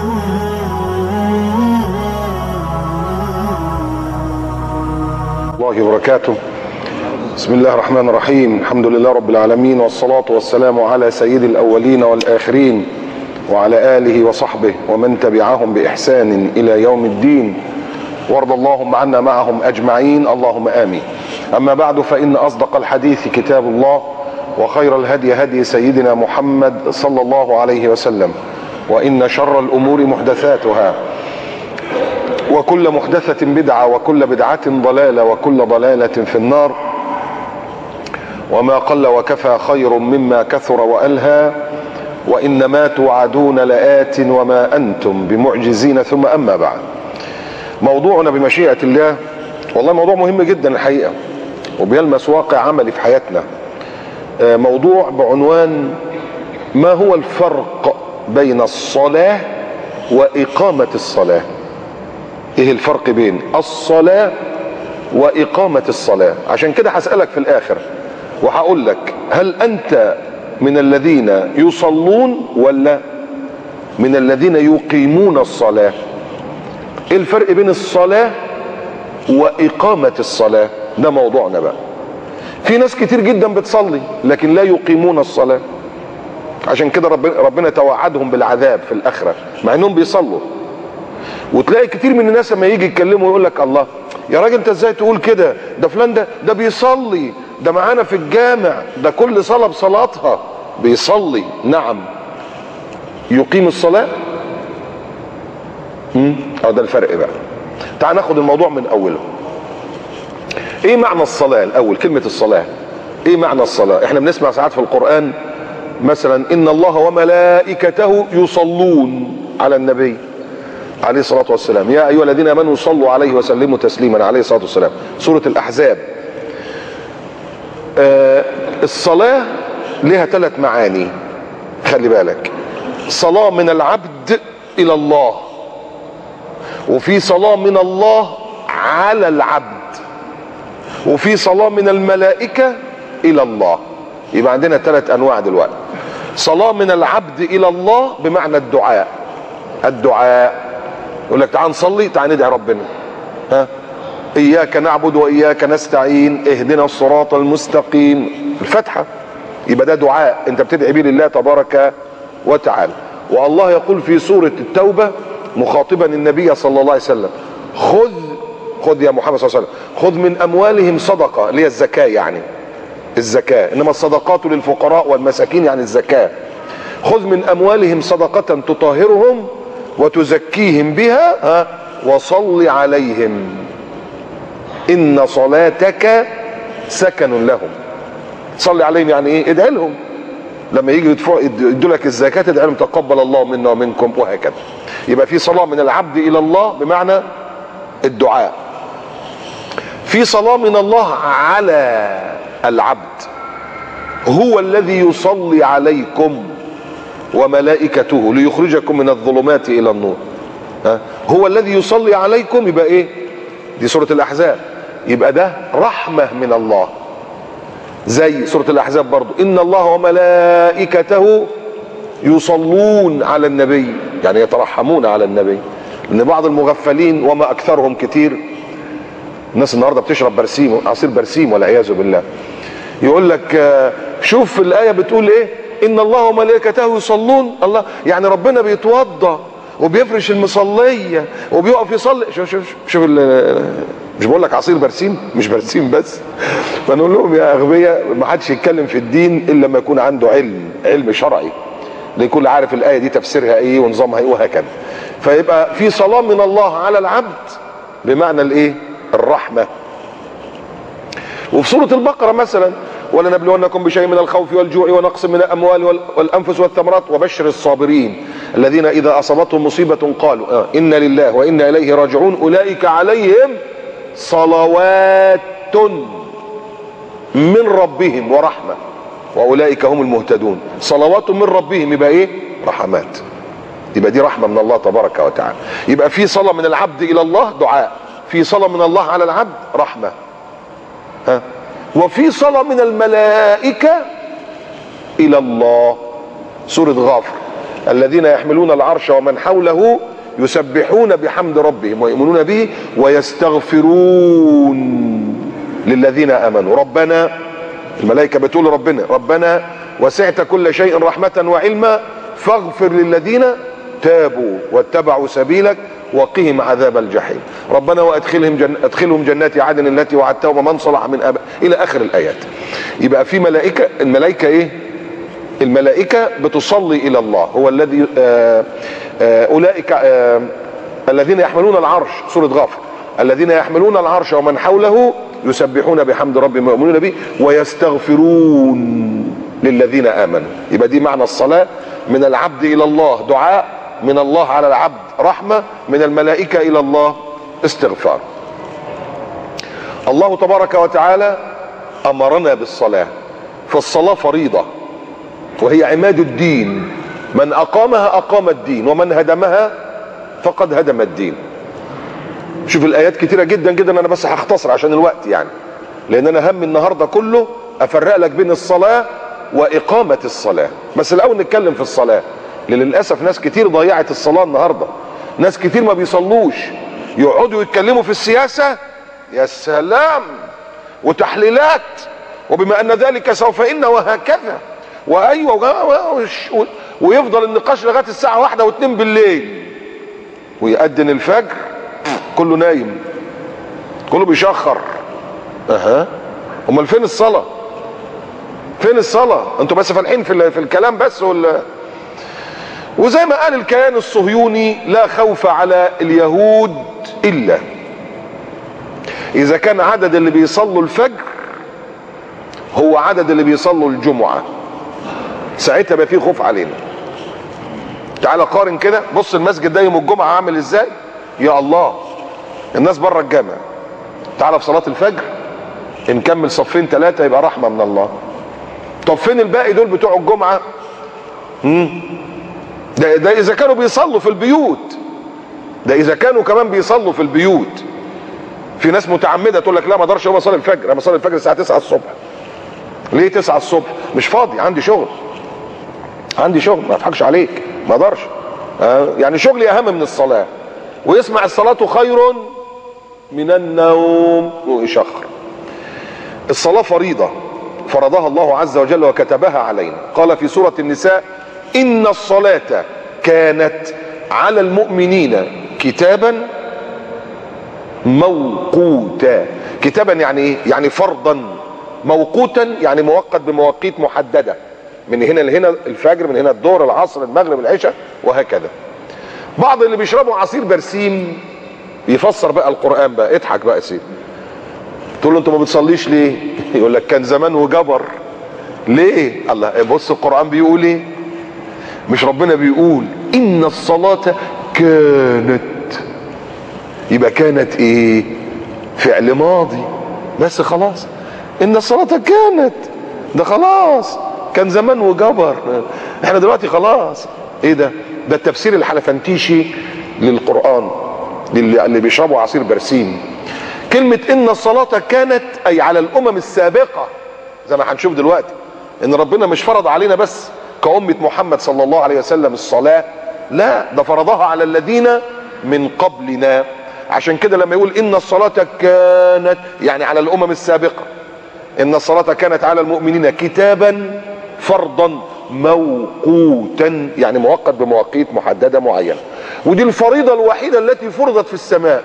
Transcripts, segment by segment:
الله وبركاته. بسم الله الرحمن الرحيم. الحمد لله رب العالمين، والصلاة والسلام على سيد الأولين والآخرين وعلى آله وصحبه ومن تبعهم بإحسان إلى يوم الدين، وارض اللهم عنا معهم أجمعين، اللهم آمين. أما بعد، فإن أصدق الحديث كتاب الله، وخير الهدي هدي سيدنا محمد صلى الله عليه وسلم، وإن شر الأمور محدثاتها، وكل محدثة بدعة، وكل بدعة ضلالة، وكل ضلالة في النار. وما قل وكفى خير مما كثر وألهى، وإنما توعدون لآت وما أنتم بمعجزين. ثم أما بعد، موضوعنا بمشيئة الله والله موضوع مهم جدا الحقيقة، وبيلمس واقع عملي في حياتنا. موضوع بعنوان: ما هو الفرق بين الصلاة وإقامة الصلاة؟ ايه الفرق بين الصلاة وإقامة الصلاة؟ عشان كده هسألك في الآخر وهقول لك: هل أنت من الذين يصلون ولا من الذين يقيمون الصلاة؟ ايه الفرق بين الصلاة وإقامة الصلاة؟ ده موضوعنا بقى. في ناس كتير جدا بتصلي لكن لا يقيمون الصلاة، عشان كده ربنا توعدهم بالعذاب في الآخرة مع انهم بيصلوا. وتلاقي كتير من الناس لما يجي يتكلموا يقول لك: الله يا راجل انت ازاي تقول كده؟ ده فلان ده بيصلي، ده معانا في الجامع، ده كل صلاة بصلاتها بيصلي. نعم، يقيم الصلاة. ده الفرق بقى. تعال ناخد الموضوع من اوله. ايه معنى الصلاة الاول؟ كلمة الصلاة ايه معنى الصلاة؟ احنا بنسمع ساعات في القرآن مثلا: ان الله وملائكته يصلون على النبي عليه الصلاة والسلام، يا ايها الذين امنوا صلوا عليه وسلموا تسليما، عليه الصلاة والسلام، سورة الاحزاب. الصلاة لها 3 معاني، خلي بالك. صلاة من العبد الى الله، وفي صلاة من الله على العبد، وفي صلاة من الملائكة الى الله. يبقى عندنا 3 انواع دلوقتي. صلاة من العبد الى الله بمعنى الدعاء. يقول لك: تعال نصلي، تعال ندعي ربنا. اياك نعبد واياك نستعين، اهدنا الصراط المستقيم، الفاتحة. يبقى ده دعاء انت بتدعي بيه لله تبارك وتعالى. والله يقول في سورة التوبة مخاطبا النبي صلى الله عليه وسلم: خذ يا محمد صلى الله عليه وسلم، خذ من اموالهم صدقة، اللي هي الزكاة، يعني الزكاة، انما الصدقات للفقراء والمساكين يعني الزكاة. خذ من اموالهم صدقة تطهرهم وتزكيهم بها وصل عليهم ان صلاتك سكن لهم. صلي عليهم يعني ايه؟ ادعي لهم. لما يجي يدوا لك الزكاة ادعي لهم: تقبل الله منا ومنكم، وهكذا. يبقى في صلاة من العبد الى الله بمعنى الدعاء. في صلاة من الله على العبد، هو الذي يصلي عليكم وملائكته ليخرجكم من الظلمات الى النور. هو الذي يصلي عليكم. يبقى ايه؟ دي سورة الاحزاب. يبقى ده رحمة من الله، زي سورة الاحزاب برضو: ان الله وملائكته يصلون على النبي، يعني يترحمون على النبي. لان بعض المغفلين وما اكثرهم كتير، الناس النهارده بتشرب برسيم، عصير برسيم والعياذ بالله، يقول لك: شوف الآية بتقول ايه؟ ان الله وملائكته يصلون. الله يعني ربنا بيتوضى وبيفرش المصلية وبيقف يصلي. شوف مش بقول لك عصير برسيم؟ مش برسيم بس. فنقول لهم: يا اغبياء، ما حدش يتكلم في الدين الا لما يكون عنده علم شرعي، ليكون عارف الآية دي تفسيرها ايه ونظامها ايه وهكذا. فيبقى في صلاة من الله على العبد بمعنى الايه؟ الرحمة. وفي سورة البقرة مثلا: ولنبلونكم بشيء من الخوف والجوع ونقص من الأموال والأنفس والثمرات وبشر الصابرين الذين إذا أصابتهم مصيبة قالوا إنا لله وإنا إليه راجعون أولئك عليهم صلوات من ربهم ورحمة وأولئك هم المهتدون. صلوات من ربهم يبقى إيه؟ رحمات. يبقى دي رحمة من الله تبارك وتعالى. يبقى في صلاة من العبد إلى الله دعاء، في صلاة من الله على العبد رحمة، وفي صلاة من الملائكة إلى الله. سورة غافر: الذين يحملون العرش ومن حوله يسبحون بحمد ربهم ويؤمنون به ويستغفرون للذين امنوا ربنا، الملائكة بتقول ربنا وسعت كل شيء رحمة وعلما فاغفر للذين تابوا واتبعوا سبيلك وقهم عذاب الجحيم. ربنا وادخلهم جنات عدن التي وعدتهم ومن صلح من ابائهم الى اخر الايات. يبقى في ملائكة، الملائكة ايه؟ الملائكة بتصلي الى الله، هو الذي اولئك الذين يحملون العرش، سورة غافر، الذين يحملون العرش ومن حوله يسبحون بحمد ربهم ويؤمنون به ويستغفرون للذين امنوا. يبقى دي معنى الصلاة، من العبد الى الله دعاء، من الله على العبد رحمة، من الملائكة الى الله استغفار. الله تبارك وتعالى امرنا بالصلاة، فالصلاة فريضة وهي عماد الدين، من اقامها اقام الدين ومن هدمها فقد هدم الدين. شوف الايات كتيرة جدا جدا، انا بس هختصر عشان الوقت يعني، لان انا هم النهاردة كله افرق لك بين الصلاة واقامة الصلاة. بس الاول نتكلم في الصلاة، لان للاسف ناس كتير ضيعت الصلاة النهاردة، ناس كتير ما بيصلوش، يقعدوا يتكلموا في السياسة، يا سلام، وتحليلات، وبما ان ذلك سوف ان وهكذا وايوه، ويفضل النقاش لغاية الساعة 1 و2 بالليل، ويأذن الفجر كله نايم، كله بيشخر. امال فين الصلاة؟ فين الصلاة؟ انتوا بس فالحين في الكلام بس وزي ما قال الكيان الصهيوني، لا خوف على اليهود الا اذا كان عدد اللي بيصلوا الفجر هو عدد اللي بيصلوا الجمعة، ساعتها بقى فيه خوف علينا. تعال قارن كده، بص المسجد ده يوم الجمعة عامل ازاي، يا الله، الناس بره الجامع. تعال في صلاة الفجر نكمل صفين 3 يبقى رحمة من الله. طب فين الباقي دول بتوع الجمعة؟ ده اذا كانوا بيصلوا في البيوت، ده اذا كانوا كمان بيصلوا في البيوت. في ناس متعمدة تقول لك لا ما اقدرش اقوم اصلي الفجر، انا بصلي الفجر الساعة 9 الصبح. ليه 9 الصبح؟ مش فاضي، عندي شغل، عندي شغل، ما اضحكش عليك، ما اقدرش. يعني شغلي اهم من الصلاة. ويسمع الصلاة خير من النوم ويشخر. الصلاة فريضة فرضها الله عز وجل وكتبها علينا. قال في سورة النساء: إن الصلاة كانت على المؤمنين كتابا موقوتا. كتابا يعني ايه؟ يعني فرضا. موقوتا يعني موقت بمواقيت محددة، من هنا لهنا الفجر، من هنا الظهر، العصر، المغرب، العشاء، وهكذا. بعض اللي بيشربوا عصير برسيم يفسر بقى القرآن بقى، اضحك بقى يا سيدي، تقول له انت ما بتصليش ليه؟ يقول لك كان زمان وجبر. ليه؟ الله، بص القرآن بيقول ايه؟ مش ربنا بيقول ان الصلاة كانت، يبقى كانت ايه؟ فعل ماضي بس، خلاص. ان الصلاة كانت، ده خلاص كان زمان وجبر، احنا دلوقتي خلاص. ايه ده؟ ده التفسير الحلفنتيشي للقرآن اللي بيشربوا عصير برسيم. كلمة ان الصلاة كانت اي على الامم السابقة، زي ما هنشوف دلوقتي ان ربنا مش فرض علينا بس كأمة محمد صلى الله عليه وسلم الصلاة، لا، ده فرضها على الذين من قبلنا. عشان كده لما يقول ان الصلاة كانت يعني على الامم السابقة، ان الصلاة كانت على المؤمنين كتابا فرضا موقوتا، يعني مؤقت بمواقيت محددة معينة. ودي الفريضة الوحيدة التي فرضت في السماء.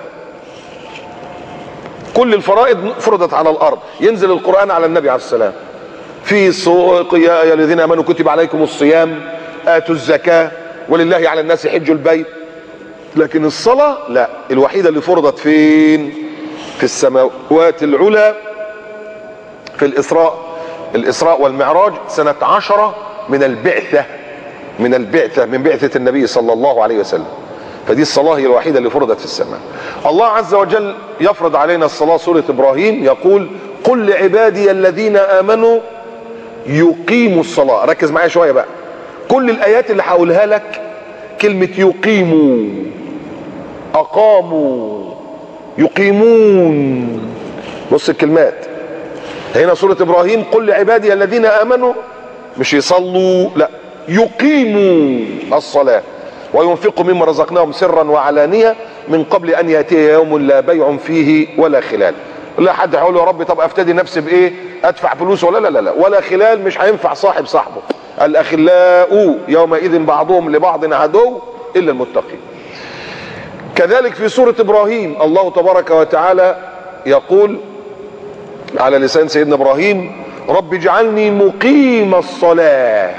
كل الفرائض فرضت على الارض. ينزل القرآن على النبي عليه السلام في يا ايها الذين امنوا كتب عليكم الصيام، اتوا الزكاة، ولله على الناس حج البيت. لكن الصلاة لا، الوحيدة اللي فرضت فين؟ في السماوات العلى، في الإسراء والمعراج سنة 10 من البعثة، من بعثة النبي صلى الله عليه وسلم. فدي الصلاة هي الوحيدة اللي فرضت في السماء. الله عز وجل يفرض علينا الصلاة. سورة إبراهيم يقول: قل لعبادي الذين آمنوا يقيموا الصلاة. ركز معايا شوية بقى، كل الآيات اللي هقولها لك كلمة يقيموا، أقاموا، يقيمون. بص الكلمات هنا سورة إبراهيم: قل لعبادي الذين آمنوا، مش يصلوا، لا، يقيموا الصلاة وينفقوا مما رزقناهم سرا وعلانية من قبل ان يأتي يوم لا بيع فيه ولا خلال. لا حد هيقول يا رب طب افتدي نفسي بايه؟ ادفع فلوس ولا لا لا لا ولا خلال، مش هينفع صاحب صاحبه. الاخلاء يومئذ بعضهم لبعض عدو الا المتقين. كذلك في سورة ابراهيم الله تبارك وتعالى يقول على لسان سيدنا ابراهيم رب اجعلني مقيم الصلاة.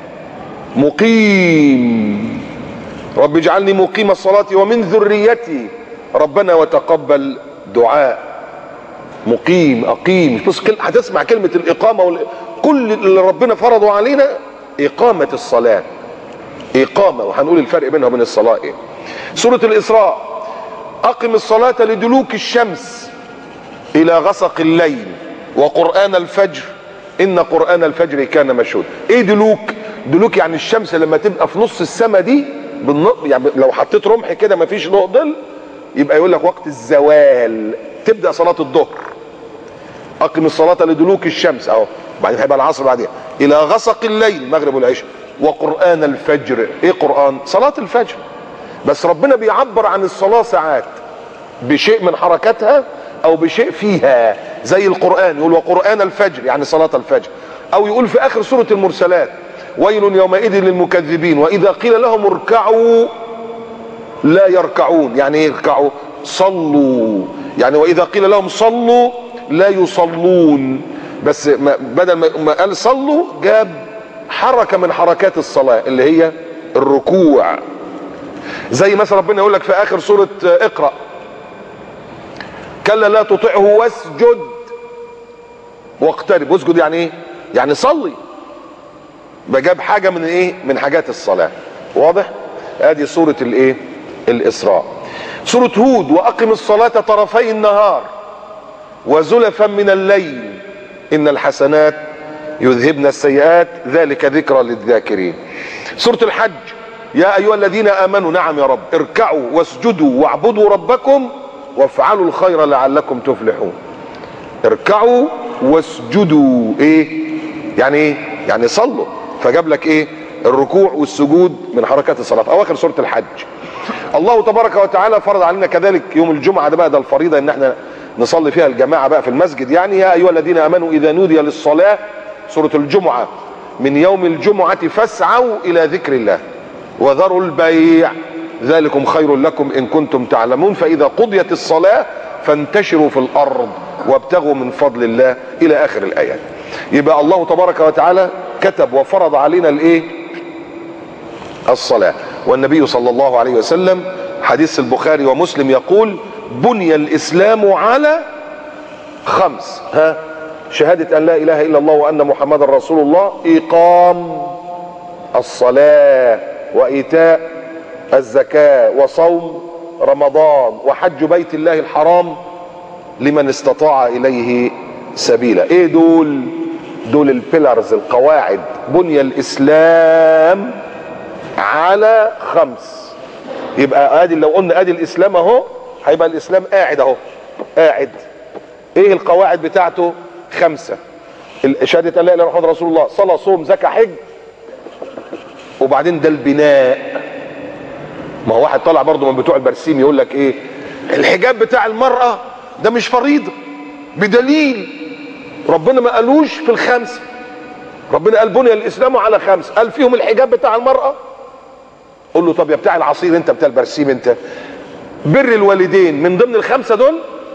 مقيم، رب اجعلني مقيم الصلاة ومن ذريتي ربنا وتقبل دعاء. مقيم، اقيم، هتسمع كلمة الاقامة كل اللي ربنا فرضه علينا اقامة الصلاة. اقامة، وهنقول الفرق بينها وبين الصلاة ايه. سورة الاسراء اقم الصلاة لدلوك الشمس الى غسق الليل وقرآن الفجر ان قرآن الفجر كان مشهود. ايه دلوك؟ دلوك يعني الشمس لما تبقى في نص السماء دي يعني لو حطيت رمح كده مفيش له ظل يبقى يقول لك وقت الزوال تبدأ صلاة الظهر. اقم الصلاة لدلوك الشمس اهو، بعدين هيبقى العصر بعدين الى غسق الليل المغرب والعشاء وقرآن الفجر. ايه قرآن؟ صلاة الفجر. بس ربنا بيعبر عن الصلاة ساعات بشيء من حركاتها او بشيء فيها زي القرآن يقول وقرآن الفجر يعني صلاة الفجر، او يقول في اخر سورة المرسلات ويل يومئذ للمكذبين واذا قيل لهم اركعوا لا يركعون. يعني ايه يركعوا؟ صلوا، يعني واذا قيل لهم صلوا لا يصلون. بس بدل ما قال صلوا جاب حركة من حركات الصلاة اللي هي الركوع. زي مثلا ربنا يقول لك في اخر سورة اقرأ كلا لا تطعه واسجد واقترب. واسجد يعني ايه؟ يعني صلي. بجاب حاجة من ايه؟ من حاجات الصلاة. واضح؟ ادي سورة الايه؟ الاسراء. سورة هود واقم الصلاة طرفي النهار وزلفا من الليل ان الحسنات يذهبن السيئات ذلك ذكرى للذاكرين. سورة الحج يا ايها الذين امنوا نعم يا رب اركعوا واسجدوا واعبدوا ربكم وافعلوا الخير لعلكم تفلحون. اركعوا واسجدوا ايه؟ يعني ايه؟ يعني صلوا. فجاب لك ايه؟ الركوع والسجود من حركات الصلاة. اواخر سورة الحج الله تبارك وتعالى فرض علينا كذلك يوم الجمعة ده بقى ده الفريضة ان احنا نصلي فيها الجماعة بقى في المسجد. يعني يا ايها الذين امنوا اذا نودي للصلاة سورة الجمعة من يوم الجمعة فاسعوا الى ذكر الله وذروا البيع ذلكم خير لكم ان كنتم تعلمون فاذا قضيت الصلاة فانتشروا في الارض وابتغوا من فضل الله الى اخر الايات. يبقى الله تبارك وتعالى كتب وفرض علينا الايه؟ الصلاة. والنبي صلى الله عليه وسلم حديث البخاري ومسلم يقول بني الاسلام على 5 شهادة ان لا اله الا الله وان محمد رسول الله اقام الصلاة وايتاء الزكاة وصوم رمضان وحج بيت الله الحرام لمن استطاع اليه سبيلا. ايه دول؟ دول البيلرز القواعد. بني الاسلام على 5. يبقى ادي لو قلنا ادي الاسلام اهو هيبقى الاسلام قاعد اهو قاعد. ايه القواعد بتاعته؟ 5. شهادة ان لا اله الا الله محمد رسول الله صلاة صوم زكاة حج. وبعدين ده البناء. ما هو واحد طالع برضه من بتوع البرسيم يقول لك ايه؟ الحجاب بتاع المرأة ده مش فريضة بدليل ربنا ما قالوش في ال5. ربنا قال بني الاسلام على 5 قال فيهم الحجاب بتاع المرأة. قول له طب يا بتاع العصير انت بتاع البرسيم انت بر الوالدين من ضمن ال5 دول؟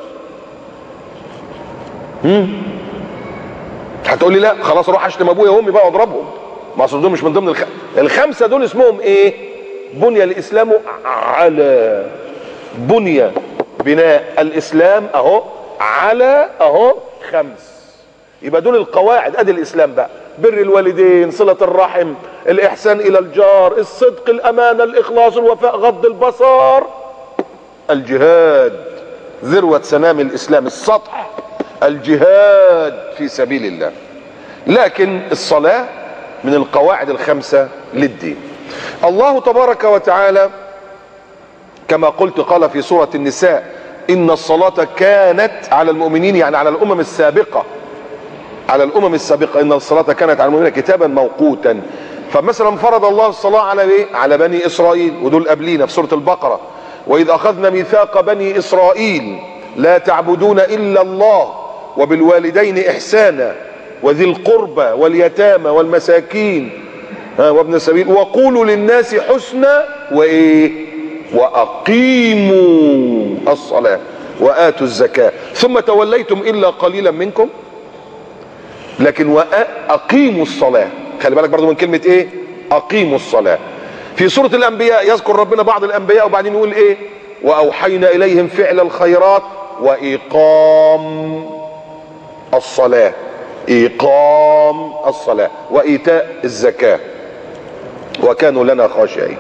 هتقول لي لا خلاص اروح اشتم ابويا وامي بقى واضربهم. ما اصل دول مش من ضمن ال5 دول اسمهم ايه؟ بني الاسلام على. بني بناء الاسلام اهو على اهو 5. يبقى دول القواعد. ادي الاسلام بقى بر الوالدين صلة الرحم الاحسان الى الجار الصدق الامانة الاخلاص الوفاء غض البصر الجهاد ذروة سنام الاسلام السطح الجهاد في سبيل الله. لكن الصلاة من القواعد ال5 للدين. الله تبارك وتعالى كما قلت قال في سورة النساء ان الصلاة كانت على المؤمنين يعني على الامم السابقة على الامم السابقة ان الصلاة كانت على المؤمنين كتابا موقوتا فمثلا فرض الله الصلاة على ايه؟ على بني اسرائيل، ودول قبلينا في سورة البقرة، واذ اخذنا ميثاق بني اسرائيل لا تعبدون الا الله وبالوالدين احسانا وذي القربى واليتامى والمساكين وابن السبيل وقولوا للناس حسنا وايه؟ واقيموا الصلاة واتوا الزكاة ثم توليتم الا قليلا منكم. لكن واقيموا الصلاة، خلي بالك برضو من كلمة ايه؟ اقيموا الصلاة. في سورة الانبياء يذكر ربنا بعض الانبياء وبعدين يقول ايه؟ واوحينا اليهم فعل الخيرات واقام الصلاة، اقام الصلاة وايتاء الزكاة وكانوا لنا خاشعين.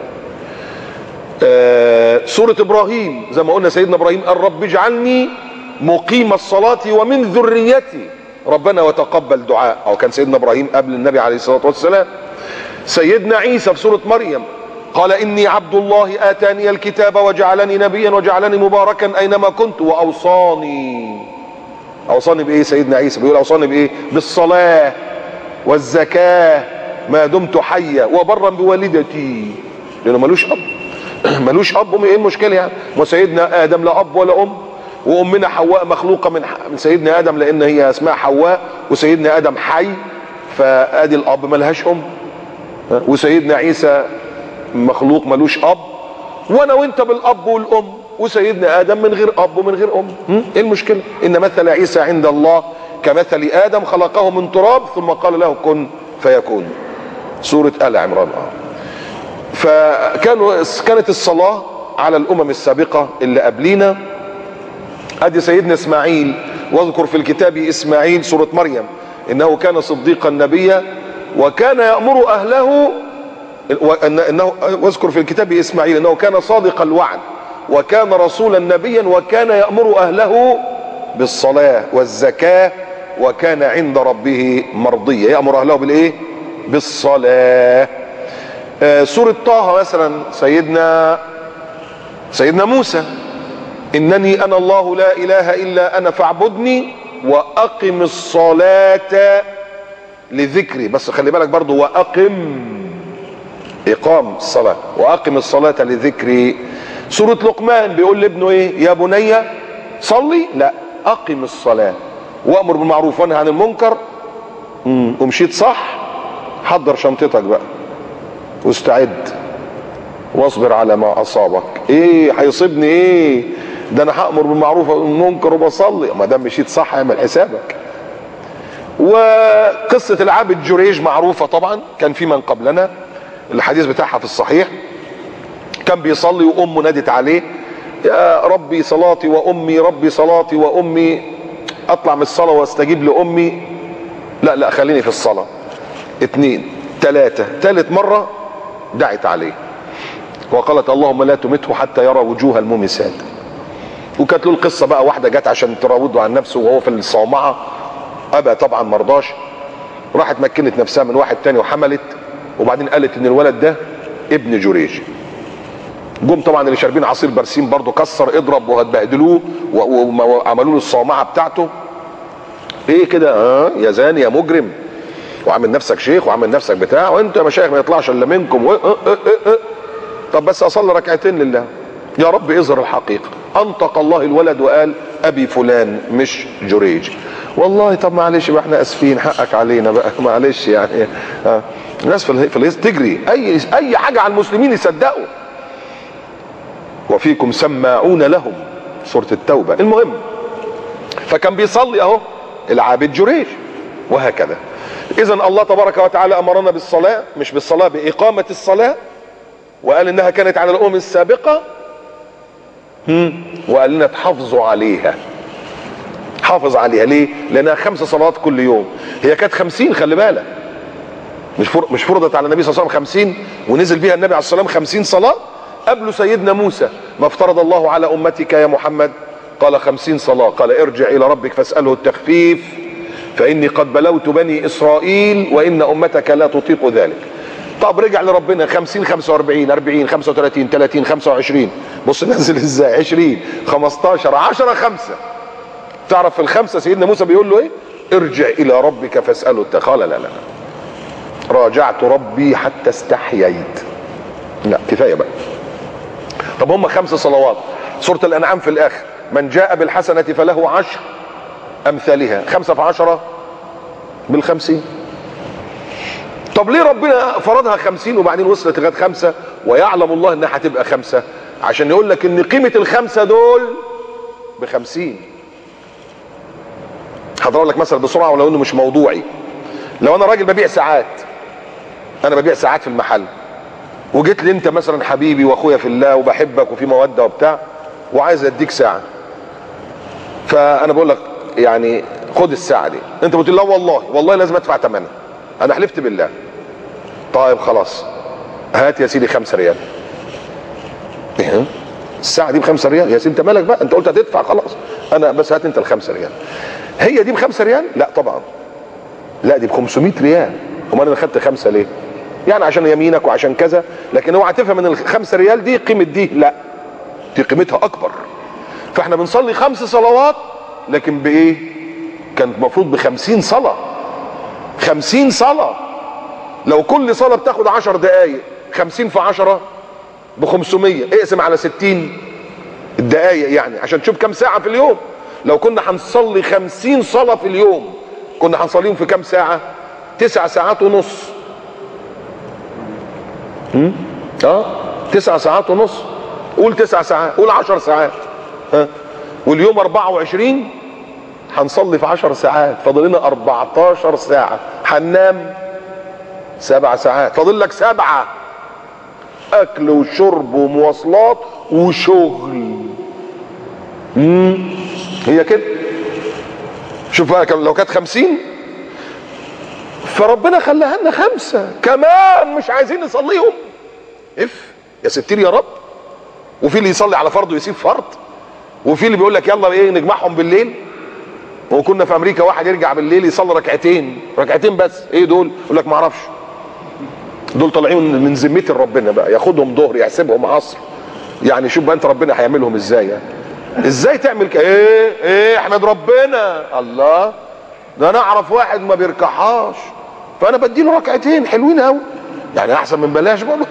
سورة ابراهيم زي ما قلنا سيدنا ابراهيم قال رب اجعلني مقيم الصلاة ومن ذريتي ربنا وتقبل دعاء، او كان سيدنا ابراهيم قبل النبي عليه الصلاة والسلام. سيدنا عيسى في سورة مريم قال اني عبد الله اتاني الكتاب وجعلني نبيا وجعلني مباركا اينما كنت واوصاني بايه؟ سيدنا عيسى بيقول اوصاني بايه؟ بالصلاة والزكاة ما دمت حيا وبرا بوالدتي، لانه ملوش اب ملوش اب. ايه المشكلة يعني؟ وسيدنا ادم لا اب ولا ام، وامنا حواء مخلوقة من سيدنا ادم لان هي اسمها حواء، وسيدنا ادم حي فادي الاب ملهاش ام، وسيدنا عيسى مخلوق ملوش اب، وانا وانت بالاب والام، وسيدنا ادم من غير اب ومن غير ام. ايه المشكلة؟ ان مثل عيسى عند الله كمثل ادم خلقه من تراب ثم قال له كن فيكون. سورة آل عمران. كانت الصلاة على الامم السابقة اللي قبلينا. ادي سيدنا اسماعيل واذكر في الكتاب اسماعيل سورة مريم انه كان صديقا نبيا وكان يأمر اهله واذكر في الكتاب اسماعيل انه كان صادق الوعد وكان رسولا نبيا وكان يأمر اهله بالصلاة والزكاة وكان عند ربه مرضيا. يأمر اهله بالايه؟ بالصلاة. سورة طه مثلا سيدنا موسى انني انا الله لا اله الا انا فاعبدني واقم الصلاة لذكري. بس خلي بالك برضو اقام الصلاة واقم الصلاة لذكري. سورة لقمان بيقول لابنه ايه؟ يا بني صلي، لا اقم الصلاة وامر بالمعروف وانهى عن المنكر. ومشيت صح حضر شنطتك بقى واستعد واصبر على ما اصابك. ايه هيصيبني ايه؟ ده انا هامر بالمعروف والمنكر وبصلي. ما دام مشيت صح اعمل حسابك. وقصة العابد جريج معروفة طبعا، كان في من قبلنا الحديث بتاعها في الصحيح. كان بيصلي وامه نادت عليه يا ربي صلاتي وامي، ربي صلاتي وامي، اطلع من الصلاة واستجيب لامي؟ لا خليني في الصلاة. 2 3 ثالث مرة دعت عليه وقالت اللهم لا تمته حتى يرى وجوه الممسات. وكانت له القصة بقى، واحدة جت عشان تراوده عن نفسه وهو في الصومعة، ابى طبعا مرضاش، راحت مكنت نفسها من واحد تاني وحملت، وبعدين قالت ان الولد ده ابن جريج. جم طبعا اللي شاربين عصير برسيم برضه كسر اضرب وهتبهدلوه وعملوا له الصومعة بتاعته. ايه كده؟ يا زاني يا مجرم، وعامل نفسك شيخ وعامل نفسك بتاع، وانتوا يا مشايخ ما يطلعش الا منكم. طب بس اصلي ركعتين لله يا رب اظهر الحقيقة. انطق الله الولد وقال ابي فلان مش جريج. والله طب معلش بقى احنا اسفين، حقك علينا بقى معلش يعني. الناس في الهيص تجري اي حاجة على المسلمين يصدقوا. وفيكم سماعون لهم، سورة التوبة. المهم فكان بيصلي اهو العابد جريج وهكذا. اذا الله تبارك وتعالى امرنا بالصلاة، مش بالصلاة، باقامة الصلاة، وقال انها كانت على الامم السابقة، وقال لنا تحافظوا عليها. حافظ عليها ليه؟ لانها 5 صلوات كل يوم. هي كانت 50 خلي بالك، مش فرضت على النبي صلى الله عليه وسلم 50 ونزل بيها النبي عليه الصلاة والسلام 50 صلاة. قبل سيدنا موسى ما افترض الله على امتك يا محمد قال 50 صلاة، قال ارجع الى ربك فاسأله التخفيف فاني قد بلوت بني اسرائيل وان امتك لا تطيق ذلك. طب رجع لربنا 50 45 40 35 30 25، بص نزل ازاي، 20 15 10 5. تعرف في ال5 سيدنا موسى بيقول له ايه؟ ارجع الى ربك فاسأله قال لا راجعت ربي حتى استحييت. لا كفايه بقى. طب هم 5 صلوات، سوره الانعام في الاخر من جاء بالحسنه فله 10 امثالها، 5 في 10 بال50. طب ليه ربنا فرضها 50 وبعدين وصلت لغايه 5 ويعلم الله انها هتبقى 5؟ عشان يقول لك ان قيمه ال5 دول ب50. هضرب لك مثلا بسرعه ولو انه مش موضوعي. لو انا راجل ببيع ساعات، انا ببيع ساعات في المحل، وجيت لي انت مثلا حبيبي واخويا في الله وبحبك وفي موده وبتاع وعايز اديك ساعه، فانا بقول لك يعني خد الساعه دي، انت قلت لي لا والله لازم ادفع ثمنها، انا حلفت بالله. طيب خلاص هات يا سيدي 5 ريال. ايه الساعه دي ب5 ريال يا سيدي؟ انت مالك بقى، انت قلت هتدفع خلاص، انا بس هات انت ال5 ريال. هي دي ب5 ريال؟ لا طبعا، لا دي ب500 ريال. امال انا خدت 5 ليه؟ يعني عشان يمينك وعشان كذا، لكن اوعى تفهم ان ال5 ريال دي قيمه دي، لا دي قيمتها اكبر. فاحنا بنصلي 5 صلوات لكن بايه؟ كانت المفروض ب50 صلاه. 50 صلاه، لو كل صلاه بتاخد 10 دقائق، 50 في 10 ب500، اقسم على 60 الدقائق يعني عشان تشوف كم ساعه في اليوم. لو كنا هنصلي 50 صلاه في اليوم كنا هنصليهم في كم ساعه؟ 9 ساعات ونص. 9 ساعات ونص. قول 9 ساعات، قول 10 ساعات. واليوم 24 هنصلي في 10 ساعات، فاضل لنا 14 ساعه. هننام 7 ساعات، فاضل لك 7. اكل وشرب ومواصلات وشغل. هي كده. شوف بقى لو كانت 50 فربنا خلاها لنا 5 كمان مش عايزين نصليهم. يا ستير يا رب. وفي اللي يصلي على فرض ويسيب فرض، وفي اللي بيقول لك يلا ايه نجمعهم بالليل. وكنا في امريكا واحد يرجع بالليل يصلي ركعتين بس. ايه دول؟ يقول لك ما اعرفش، دول طالعين من ذمه ربنا بقى، ياخدهم ظهر يحسبهم عصر. يعني شوف بقى انت ربنا هيعملهم ازاي يعني. ازاي تعمل ايه احمد ربنا. الله، ده انا اعرف واحد ما بيركعهاش فانا بديله ركعتين حلوين قوي، يعني احسن من بلاش برضه.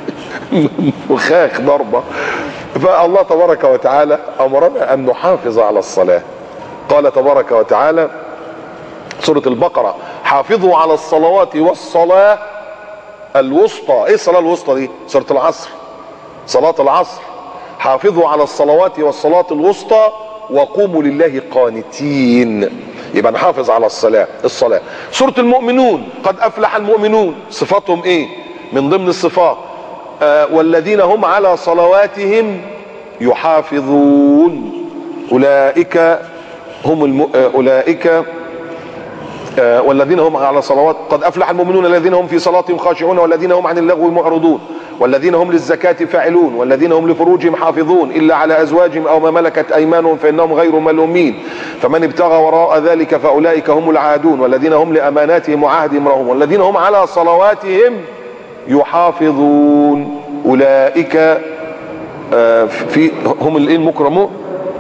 وخاخ ضربه. فالله تبارك وتعالى امرنا ان نحافظ على الصلاه. قال تبارك وتعالى سوره البقره حافظوا على الصلوات والصلاه الوسطى. ايه الصلاه الوسطى دي؟ سوره العصر، صلاه العصر. حافظوا على الصلوات والصلاه الوسطى وقوموا لله قانتين. يبقى نحافظ على الصلاه. سوره المؤمنون قد افلح المؤمنون، صفاتهم ايه؟ من ضمن الصفات والذين هم على صلواتهم يحافظون. اولئك هم والذين هم على صلوات. قد افلح المؤمنون الذين هم في صلاتهم خاشعون والذين هم عن اللغو معرضون والذين هم للزكاة فاعلون والذين هم لفروجهم حافظون الا على ازواجهم او ما ملكت ايمانهم فانهم غير ملومين فمن ابتغى وراء ذلك فاولئك هم العادون والذين هم لاماناتهم وعهدهم راعون والذين هم على صلواتهم يحافظون. اولئك هم المكرمون.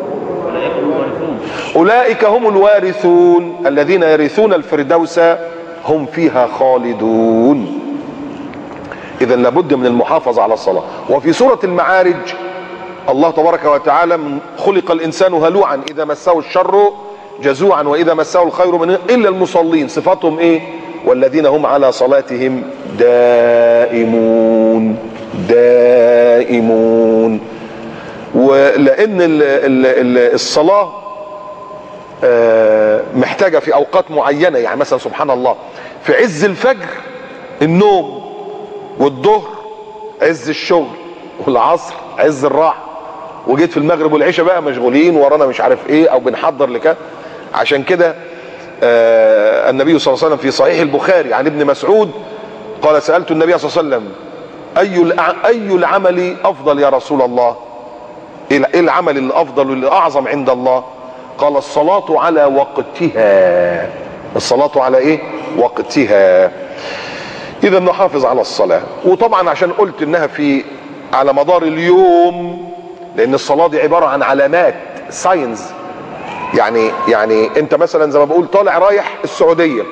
اولئك هم الوارثون الذين يرثون الفردوس هم فيها خالدون. اذا لابد من المحافظه على الصلاه. وفي سوره المعارج الله تبارك وتعالى خلق الانسان هلوعا اذا مسه الشر جزوعا واذا مسه الخير منه الا المصلين. صفاتهم ايه؟ والذين هم على صلاتهم دائمون. ولان الصلاه محتاجه في اوقات معينه، يعني مثلا سبحان الله في عز الفجر النوم، والظهر عز الشغل، والعصر عز الراحه، وجيت في المغرب والعشاء بقى مشغولين ورانا مش عارف ايه او بنحضر لكده. عشان كده النبي صلى الله عليه وسلم في صحيح البخاري عن ابن مسعود قال سألت النبي صلى الله عليه وسلم اي العمل افضل يا رسول الله؟ ايه العمل الافضل والاعظم عند الله؟ قال الصلاة على وقتها. الصلاة على ايه؟ وقتها. اذا نحافظ على الصلاة. وطبعا عشان قلت انها على مدار اليوم، لان الصلاة دي عبارة عن علامات ساينز. يعني انت مثلا زي ما بقول طالع رايح السعودية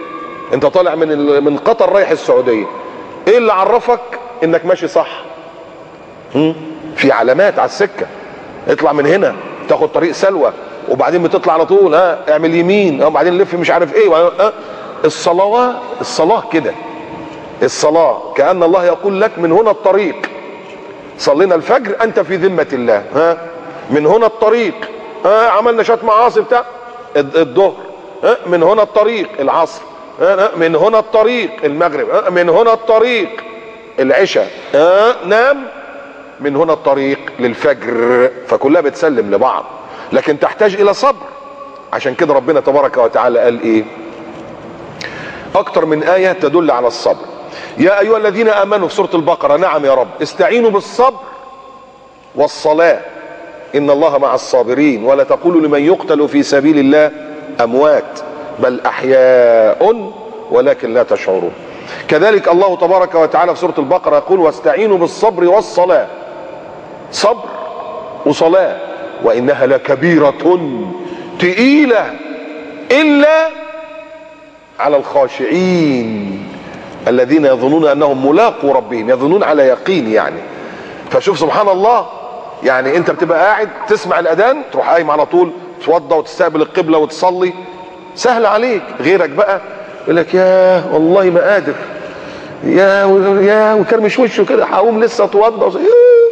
انت طالع من قطر رايح السعوديه، ايه اللي عرفك انك ماشي صح؟ في علامات على السكه. اطلع من هنا تاخد طريق سلوى، وبعدين بتطلع على طول اعمل يمين، وبعدين لف مش عارف ايه. الصلاه كده، الصلاه كأن الله يقول لك من هنا الطريق. صلينا الفجر انت في ذمه الله، من هنا الطريق. عملنا شويه معاصي بتاع الظهر، من هنا الطريق. العصر من هنا الطريق. المغرب من هنا الطريق. العشاء نام من هنا الطريق للفجر. فكلها بتسلم لبعض، لكن تحتاج الى صبر. عشان كده ربنا تبارك وتعالى قال ايه؟ اكتر من آية تدل على الصبر. يا ايها الذين امنوا في سورة البقرة، نعم يا رب، استعينوا بالصبر والصلاة ان الله مع الصابرين، ولا تقولوا لمن يقتل في سبيل الله اموات بل احياء ولكن لا تشعرون. كذلك الله تبارك وتعالى في سورة البقرة يقول واستعينوا بالصبر والصلاة. صبر وصلاة، وانها لكبيرة تقيلة الا على الخاشعين الذين يظنون انهم ملاقوا ربهم، يظنون على يقين يعني. فشوف سبحان الله، يعني انت بتبقى قاعد تسمع الاذان تروح قايم على طول تتوضى وتستقبل القبلة وتصلي، سهل عليك. غيرك بقى يقول لك يا والله ما قادر، يا وكرمش وشه كده، هقوم لسه اتوضى.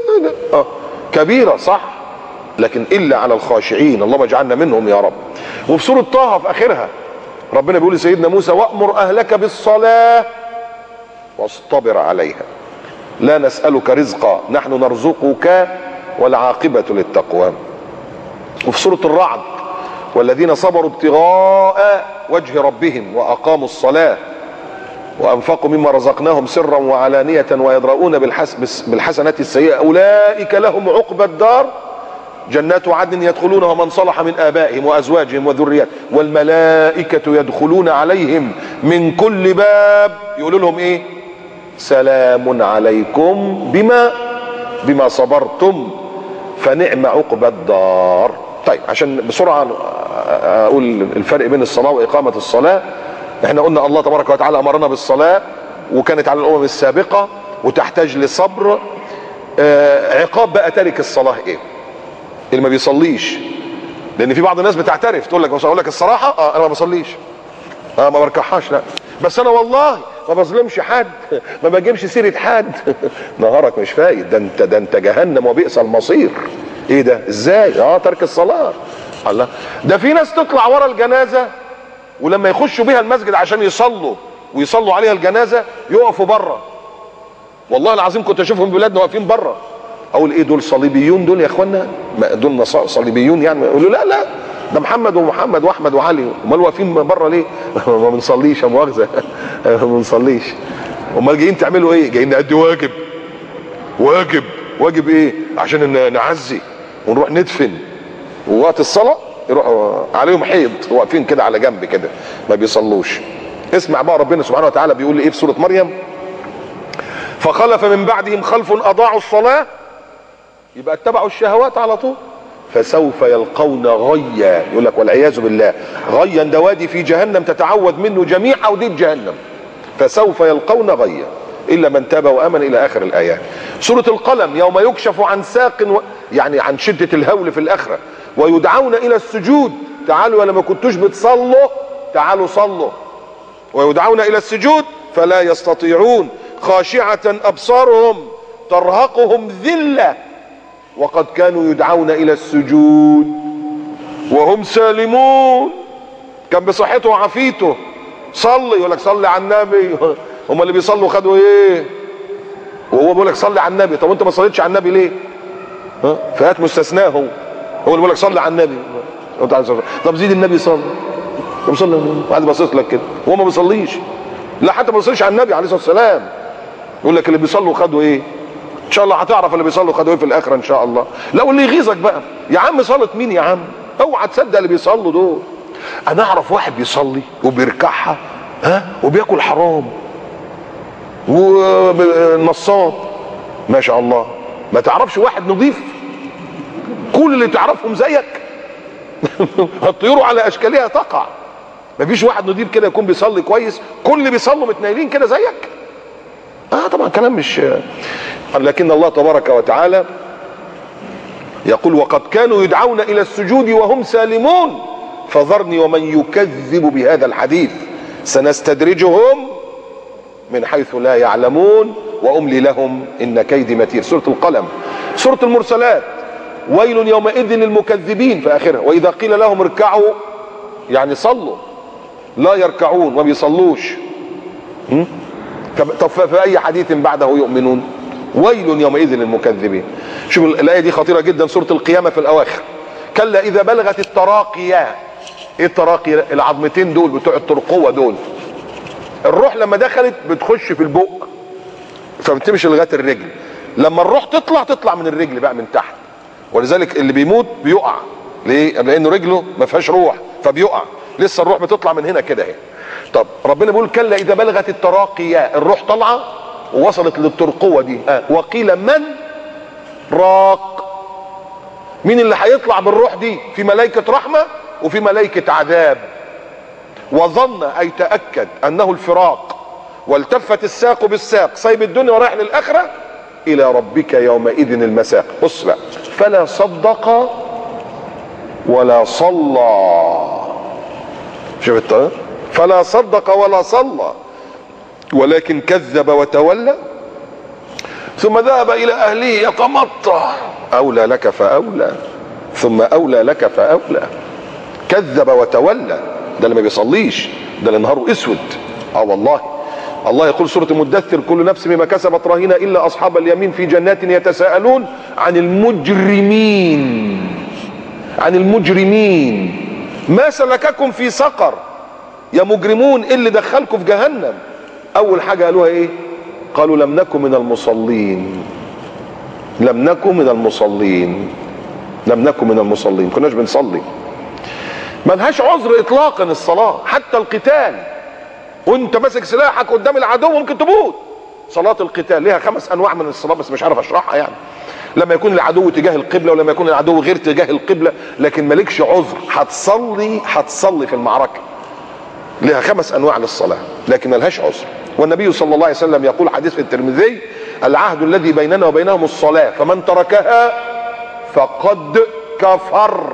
كبيرة صح، لكن الا على الخاشعين، اللهم اجعلنا منهم يا رب. وفي سورة طه في اخرها ربنا بيقول لسيدنا موسى وأمر أهلك بالصلاة واصطبر عليها لا نسألك رزقا نحن نرزقك والعاقبة للتقوى. وفي سورة الرعد والذين صبروا ابتغاء وجه ربهم وأقاموا الصلاة وأنفقوا مما رزقناهم سرا وعلانية ويدرؤون بالحسنة السيئة أولئك لهم عقبى الدار جنات عدن يدخلونها من صلح من آبائهم وأزواجهم وذرياتهم والملائكة يدخلون عليهم من كل باب يقولوا لهم ايه؟ سلام عليكم بما صبرتم فنعم عقبى الدار. طيب عشان بسرعة اقول الفرق بين الصلاة وإقامة الصلاة. احنا قلنا الله تبارك وتعالى امرنا بالصلاة وكانت على الامم السابقة وتحتاج لصبر. عقاب بقى تارك الصلاة ايه؟ اللي ما بيصليش. لان في بعض الناس بتعترف تقول لك، بص اقول لك الصراحه انا ما بصليش، ما بركعهاش، لا بس انا والله ما بظلمش حد، ما بجيبش سيره حد. نهارك مش فايد، ده انت جهنم وبئس المصير. ايه ده؟ ازاي؟ ترك الصلاه. الله، ده في ناس تطلع ورا الجنازه ولما يخشوا بيها المسجد عشان يصلوا عليها الجنازه يقفوا بره. والله العظيم كنت اشوفهم بلادنا واقفين بره، اقول ايه دول صليبيون دول يا اخوانا؟ دول صليبيون يعني؟ يقولوا لا ده محمد ومحمد واحمد وعلي. امال واقفين بره ليه؟ ما بنصليش يا مؤاخذه. ما بنصليش. امال جايين تعملوا ايه؟ جايين نأدي واجب ايه؟ عشان نعزي ونروح ندفن، ووقت الصلاه يروحوا عليهم حيض واقفين كده على جنب كده ما بيصلوش. اسمع بقى ربنا سبحانه وتعالى بيقول ايه في سوره مريم؟ فخلف من بعدهم خلف اضاعوا الصلاه، يبقى اتبعوا الشهوات على طول، فسوف يلقون غيا. يقول لك والعياذ بالله، غيا ده وادي في جهنم تتعوذ منه جميع اوديه جهنم. فسوف يلقون غيا الا من تاب وامن الى اخر الايات. سوره القلم يوم يكشف عن ساق يعني عن شده الهول في الاخره، ويدعون الى السجود. تعالوا لما كنتوش بتصلوا تعالوا صلوا. ويدعون الى السجود فلا يستطيعون خاشعه ابصارهم ترهقهم ذله وقد كانوا يدعون الى السجود وهم سالمون. كان بصحته وعافيته صلي، يقول لك صلي على النبي. هم اللي بيصلوا خدوا ايه؟ وهو بيقول لك صلي على النبي. طب وانت ما صليتش على النبي ليه؟ فهات مستثناه. هو اللي بيقول لك صلي على النبي. طب زيد النبي صلي. طب صلي، واحد باصص لك كده وهو ما بيصليش، لا حتى ما بيصليش على النبي عليه الصلاه والسلام. يقول لك اللي بيصلوا خدوا ايه؟ ان شاء الله هتعرف اللي بيصلوا خدوا ايه في الاخره ان شاء الله. لو اللي يغيظك بقى يا عم صلت مين يا عم؟ اوعى تصدق اللي بيصلوا دول. انا اعرف واحد بيصلي وبيركعها وبياكل حرام ونصاب ما شاء الله. ما تعرفش واحد نظيف؟ كل اللي تعرفهم زيك. الطيور على اشكالها تقع. مفيش واحد نضيف كده يكون بيصلي كويس كل اللي بيصلوا متنايلين كده زيك. طبعا كلام مش. لكن الله تبارك وتعالى يقول وقد كانوا يدعون الى السجود وهم سالمون فذرني ومن يكذب بهذا الحديث سنستدرجهم من حيث لا يعلمون واملي لهم ان كيدي متين. سورة القلم. سورة المرسلات ويل يومئذ للمكذبين في اخرها واذا قيل لهم اركعوا يعني صلوا لا يركعون ما بيصلوش. طب في اي حديث بعده يؤمنون؟ ويل يومئذ للمكذبين. شوف الايه دي خطيره جدا. سوره القيامه في الاواخر كلا اذا بلغت التراقيا. ايه التراقي؟ العظمتين دول بتوع الترقوه دول. الروح لما دخلت بتخش في البق فبتمشي لغايه الرجل. لما الروح تطلع من الرجل بقى من تحت. ولذلك اللي بيموت بيقع. ليه؟ لانه رجله ما فيهاش روح فبيقع. لسه الروح بتطلع من هنا كده اهي. طب ربنا بيقول كلا اذا بلغت التراقيا. الروح طالعه ووصلت للترقوه دي. وقيل من راق. مين اللي هيطلع بالروح دي؟ في ملائكه رحمه وفي ملائكه عذاب. وظن اي تاكد انه الفراق والتفت الساق بالساق سايب الدنيا ورايح للاخره الى ربك يومئذ المساق. بص بقى فلا صدق ولا صلى. شفت؟ فلا صدق ولا صلى ولكن كذب وتولى ثم ذهب الى اهله يتمطى. اولى لك فاولى ثم اولى لك فاولى. كذب وتولى. ده اللي ما بيصليش ده اللي نهاره اسود. والله الله يقول سورة المدثر كل نفس بما كسبت رهينة الا اصحاب اليمين في جنات يتساءلون عن المجرمين. عن المجرمين ما سلككم في سقر. يا مجرمون ايه اللي دخلكم في جهنم؟ اول حاجه قالوها ايه؟ قالوا لم نكن من المصلين. لم نكن من المصلين. لم نكن من المصلين. كناش بنصلي. ملهاش عذر اطلاقا الصلاه حتى القتال. وانت ماسك سلاحك قدام العدو ممكن تموت. صلاه القتال ليها 5 انواع من الصلاه بس مش عارف اشرحها يعني. لما يكون العدو تجاه القبله ولما يكون العدو غير تجاه القبله. لكن مالكش عذر هتصلي في المعركه. لها 5 انواع للصلاه لكن ملهاش عذر. والنبي صلى الله عليه وسلم يقول حديث في الترمذي العهد الذي بيننا وبينهم الصلاه فمن تركها فقد كفر.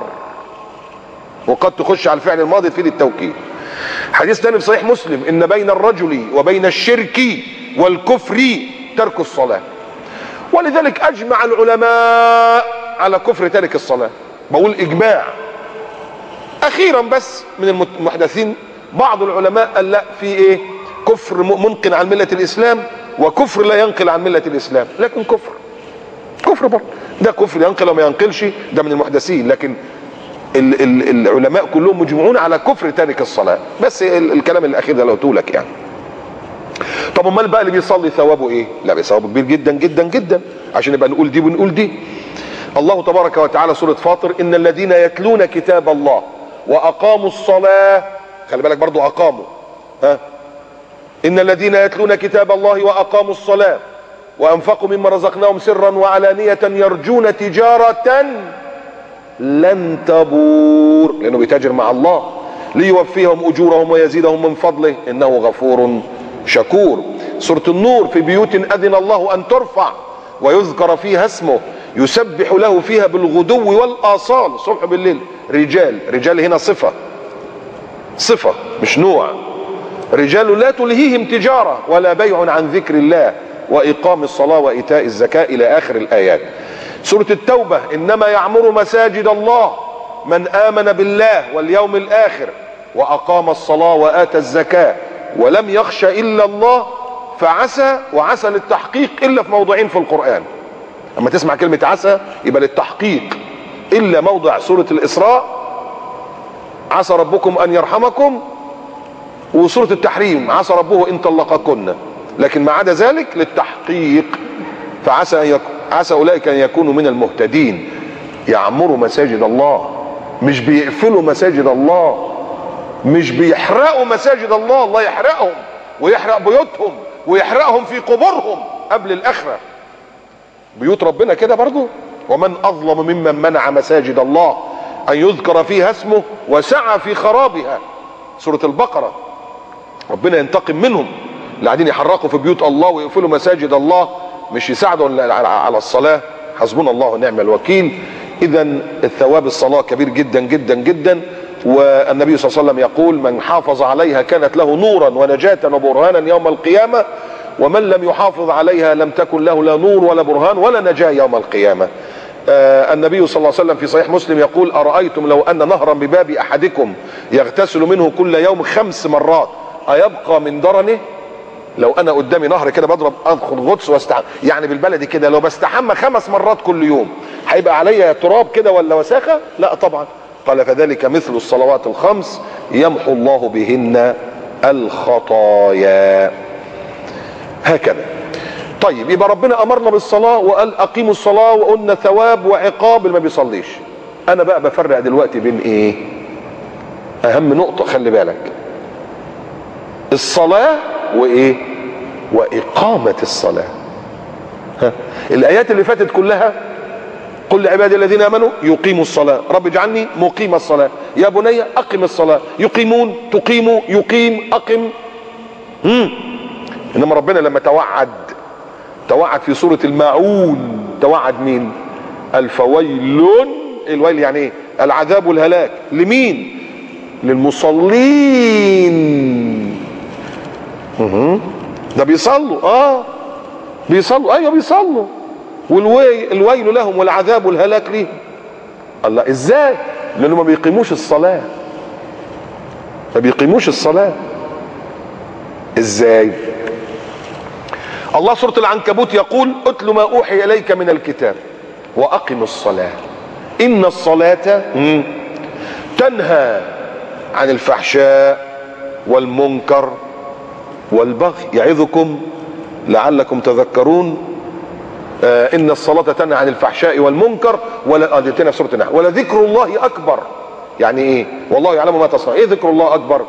وقد تخش على الفعل الماضي تفيد التوكيد. حديث ثاني في صحيح مسلم ان بين الرجل وبين الشرك والكفر ترك الصلاه. ولذلك اجمع العلماء على كفر تارك الصلاه. بقول اجماع. اخيرا بس من المحدثين بعض العلماء قال لا في ايه؟ كفر منقل عن مله الاسلام وكفر لا ينقل عن مله الاسلام. لكن كفر برضه. ده كفر ينقل وما ينقلش ده من المحدثين. لكن العلماء كلهم مجمعون على كفر تارك الصلاه. بس الكلام الاخير ده اللي قلته لك يعني. طب امال بقى اللي بيصلي ثوابه ايه؟ لا ثوابه كبير جدا جدا جدا. عشان نبقى نقول دي ونقول دي. الله تبارك وتعالى سوره فاطر ان الذين يتلون كتاب الله واقاموا الصلاه. خلي بالك برضو اقاموا. ان الذين يتلون كتاب الله واقاموا الصلاه وانفقوا مما رزقناهم سرا وعلانيه يرجون تجاره لن تبور. لانه بيتاجر مع الله ليوفيهم اجورهم ويزيدهم من فضله انه غفور شكور. سورة النور في بيوت اذن الله ان ترفع ويذكر فيها اسمه يسبح له فيها بالغدو والاصال. الصبح بالليل. رجال هنا صفة مش نوع. رجال لا تلهيهم تجارة ولا بيع عن ذكر الله واقام الصلاة وايتاء الزكاة الى اخر الايات. سورة التوبة انما يعمر مساجد الله من امن بالله واليوم الاخر واقام الصلاة واتى الزكاة ولم يخش الا الله فعسى. وعسى للتحقيق الا في موضعين في القرآن. اما تسمع كلمة عسى يبقى للتحقيق. الا موضع سورة الاسراء عسى ربكم ان يرحمكم وسورة التحريم عسى ربه ان طلقكن. لكن ما عدا ذلك للتحقيق. فعسى عسى اولئك ان يكونوا من المهتدين. يعمروا مساجد الله مش بيقفلوا مساجد الله. مش بيحرقوا مساجد الله. الله يحرقهم ويحرق بيوتهم ويحرقهم في قبورهم قبل الاخره. بيوت ربنا كده برضو. ومن اظلم ممن منع مساجد الله ان يذكر فيها اسمه وسعى في خرابها. سورة البقرة، ربنا ينتقم منهم اللي قاعدين يحرقوا في بيوت الله ويقفلوا مساجد الله، مش يساعدوا على الصلاة. حسبنا الله ونعم الوكيل. اذا الثواب الصلاة كبير جدا جدا جدا، والنبي صلى الله عليه وسلم يقول: من حافظ عليها كانت له نورا ونجاة وبرهانا يوم القيامة، ومن لم يحافظ عليها لم تكن له لا نور ولا برهان ولا نجاة يوم القيامة. النبي صلى الله عليه وسلم في صحيح مسلم يقول: أرأيتم لو أن نهرا بباب أحدكم يغتسل منه كل يوم 5 مرات أيبقى من درنه؟ لو أنا قدامي نهر كده بضرب أدخل غطس واستحمى، يعني بالبلدي كده لو بستحمى 5 مرات كل يوم هيبقى عليا تراب كده ولا وساخة؟ لا طبعا. قال: فذلك مثل الصلوات ال5 يمحو الله بهن الخطايا. هكذا. طيب يبقى ربنا امرنا بالصلاه وقال اقيموا الصلاه، وقلنا ثواب وعقاب اللي ما بيصليش. انا بقى بفرق دلوقتي بين ايه؟ اهم نقطه خلي بالك، الصلاه وايه؟ واقامه الصلاه. الايات اللي فاتت كلها: قل لعبادي الذين امنوا يقيموا الصلاه، رب اجعلني مقيم الصلاه، يا بني اقم الصلاه، يقيمون، تقيموا، يقيم، اقم. انما ربنا لما توعد في سورة الماعون، توعد مين؟ الفويل. الويل يعني ايه؟ العذاب والهلاك. لمين؟ للمصلين. ده بيصلوا، بيصلوا، ايوه بيصلوا، والويل لهم والعذاب والهلاك ليهم. الله، ازاي؟ لانهم ما بيقيموش الصلاة. ما بيقيموش الصلاة. ازاي؟ الله سورة العنكبوت يقول: اتل ما اوحي اليك من الكتاب واقم الصلاة ان الصلاة تنهى عن الفحشاء والمنكر والبغي يعظكم لعلكم تذكرون. ان الصلاة تنهى عن الفحشاء والمنكر اديتنا في سورة النحل. ولذكر الله اكبر. يعني ايه؟ والله يعلم ما تصنعون. ايه ذكر الله اكبر؟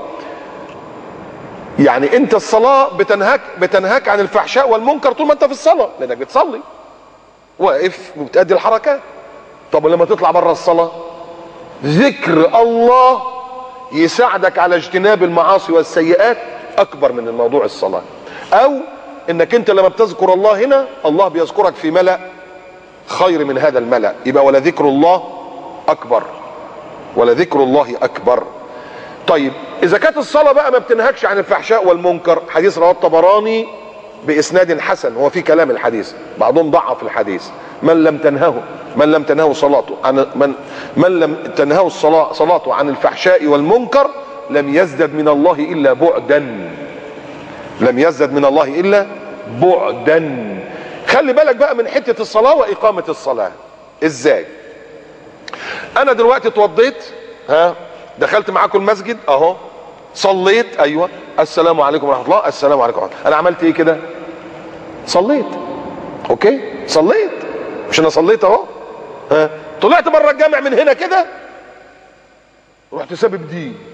يعني انت الصلاة بتنهاك عن الفحشاء والمنكر طول ما انت في الصلاة، لانك بتصلي واقف وبتأدي الحركات. طب لما تطلع بره الصلاة، ذكر الله يساعدك على اجتناب المعاصي والسيئات اكبر من الموضوع الصلاة. او انك انت لما بتذكر الله هنا، الله بيذكرك في ملأ خير من هذا الملأ. يبقى ولذكر الله اكبر، ولذكر الله اكبر. طيب اذا كانت الصلاة بقى ما بتنهكش عن الفحشاء والمنكر، حديث رواه الطبراني باسناد حسن، هو في كلام الحديث، بعضهم ضعف الحديث: من لم تنهه صلاته عن من لم تنهه صلاته عن الفحشاء والمنكر لم يزدد من الله الا بعدا. لم يزدد من الله الا بعدا. خلي بالك بقى من حتة الصلاة واقامة الصلاة. ازاي؟ انا دلوقتي اتوضيت، دخلت معاكم المسجد اهو، صليت، ايوه، السلام عليكم ورحمه الله، السلام عليكم ورحمه الله. انا عملت ايه كده؟ صليت. اوكي، صليت. مش انا صليت اهو؟ طلعت بره الجامع من هنا كده، رحت سابب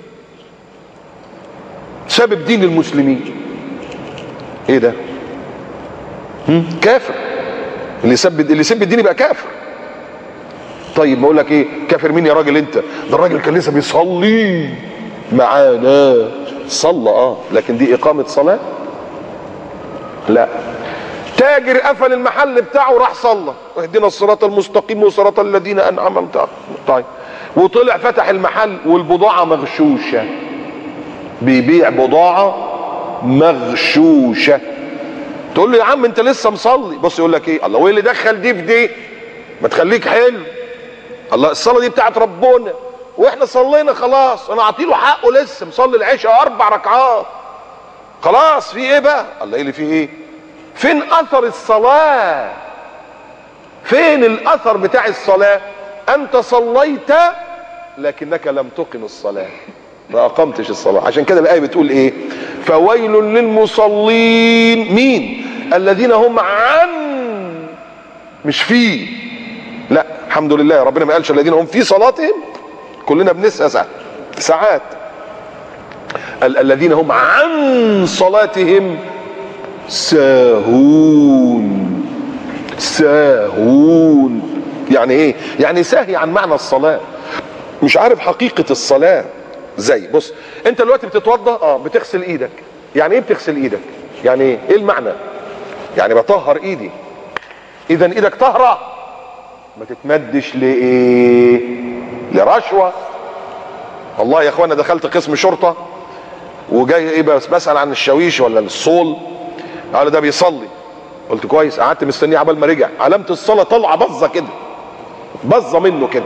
دين المسلمين. ايه ده؟ كافر. اللي يسب الدين يبقى كافر. طيب بقول لك ايه؟ كافر مين يا راجل انت؟ ده الراجل كان لسه بيصلي معانا. صلى لكن دي اقامة صلاة؟ لا. تاجر قفل المحل بتاعه وراح صلى: اهدنا الصراط المستقيم وصراط الذين انعمت عليهم. طيب وطلع فتح المحل والبضاعة مغشوشة، بيبيع بضاعة مغشوشة. تقول له يا عم انت لسه مصلي. بص يقول لك ايه؟ الله، وايه اللي دخل دي في دي؟ ما تخليك حلو. الله، الصلاة دي بتاعت ربنا واحنا صلينا خلاص، انا اعطيله حقه، لسه مصلي العشاء 4 ركعات خلاص، في ايه بقى؟ الله، ايه اللي فيه ايه؟ فين اثر الصلاة؟ فين الاثر بتاع الصلاة؟ انت صليت لكنك لم تقم الصلاة، ما اقمتش الصلاة. عشان كده الآية بتقول ايه؟ فويل للمصلين. مين؟ الذين هم عن، مش فيه. لا الحمد لله ربنا ما قالش الذين هم في صلاتهم، كلنا بنسأل ساعات. الذين هم عن صلاتهم ساهون. ساهون يعني ايه؟ يعني ساهي عن معنى الصلاة، مش عارف حقيقة الصلاة. زي بص، انت دلوقتي بتتوضا بتغسل ايدك. يعني ايه بتغسل ايدك؟ يعني ايه المعنى؟ يعني بطهر ايدي. اذا ايدك طهره، ما تتمدش لايه؟ لرشوه. والله يا اخوانا دخلت قسم شرطه وجاي ايه بس بسال عن الشاويش ولا الصول، قال ده بيصلي. قلت كويس، قعدت مستنيه عبال ما رجع، علامه الصلاه طالعه بظه كده، بظه منه كده.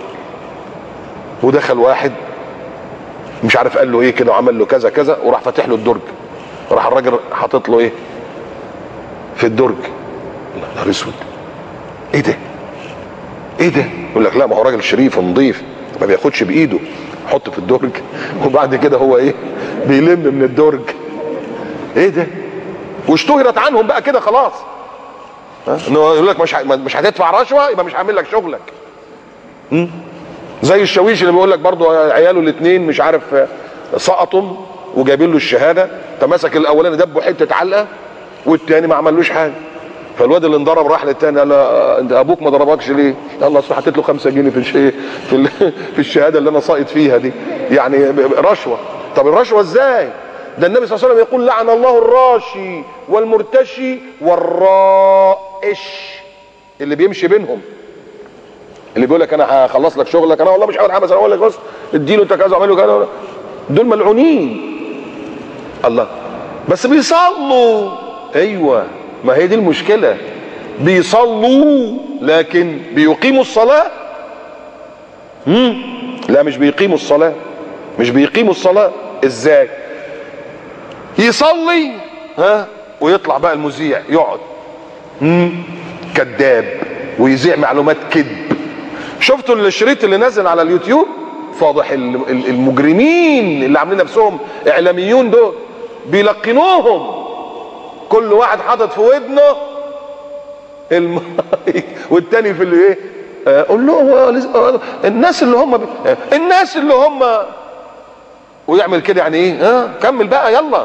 ودخل واحد مش عارف قال له ايه كده وعمل له كذا كذا، وراح فاتح له الدرج. راح الراجل حاطط له ايه في الدرج؟ يا نهار اسود، ايه ده؟ ايه ده؟ يقول لك لا ما هو راجل شريف ونظيف ما بياخدش بايده، حط في الدرج وبعد كده هو ايه؟ بيلم من الدرج. ايه ده؟ واشتهرت عنهم بقى كده خلاص، انه يقول لك مش هتدفع رشوه يبقى مش هعمل لك شغلك. زي الشاويش اللي بيقول لك برضه عياله الاثنين مش عارف سقطوا وجايبين له الشهاده، فمسك الاولاني دبه حته علقه والثاني ما عملوش حاجه. فالواد اللي انضرب راح للثاني قال له انت ابوك ما ضربكش ليه؟ الله اصل حطيت له 5 جنيه في الشهاده اللي انا ساقط فيها دي، يعني رشوه. طب الرشوه ازاي؟ ده النبي صلى الله عليه وسلم يقول لعن الله الراشي والمرتشي والرائش، اللي بيمشي بينهم، اللي بيقول لك انا هخلص لك شغلك، انا والله مش هاخد حاجه بس انا اقول لك بس اديله انت كذا واعمل له كذا. دول ملعونين. الله، بس بيصلوا. ايوه، ما هي دي المشكله، بيصلوا لكن بيقيموا الصلاه؟ لا مش بيقيموا الصلاه، مش بيقيموا الصلاه. ازاي؟ يصلي ويطلع بقى المذيع يقعد كذاب ويذيع معلومات كذب. شفتوا الشريط اللي نازل على اليوتيوب؟ فاضح المجرمين اللي عاملين نفسهم اعلاميون دول بيلقنوهم، كل واحد حاطط في ودنه المايك والتاني في الايه، قول له الناس اللي هم ويعمل كده يعني ايه؟ كمل بقى يلا،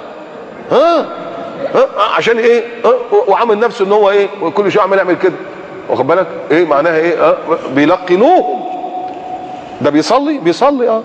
عشان ايه؟ وعامل نفسه ان هو ايه، وكل شويه عمال يعمل كده، واخد بالك؟ ايه معناها ايه؟ بيلقنوهم. ده بيصلي بيصلي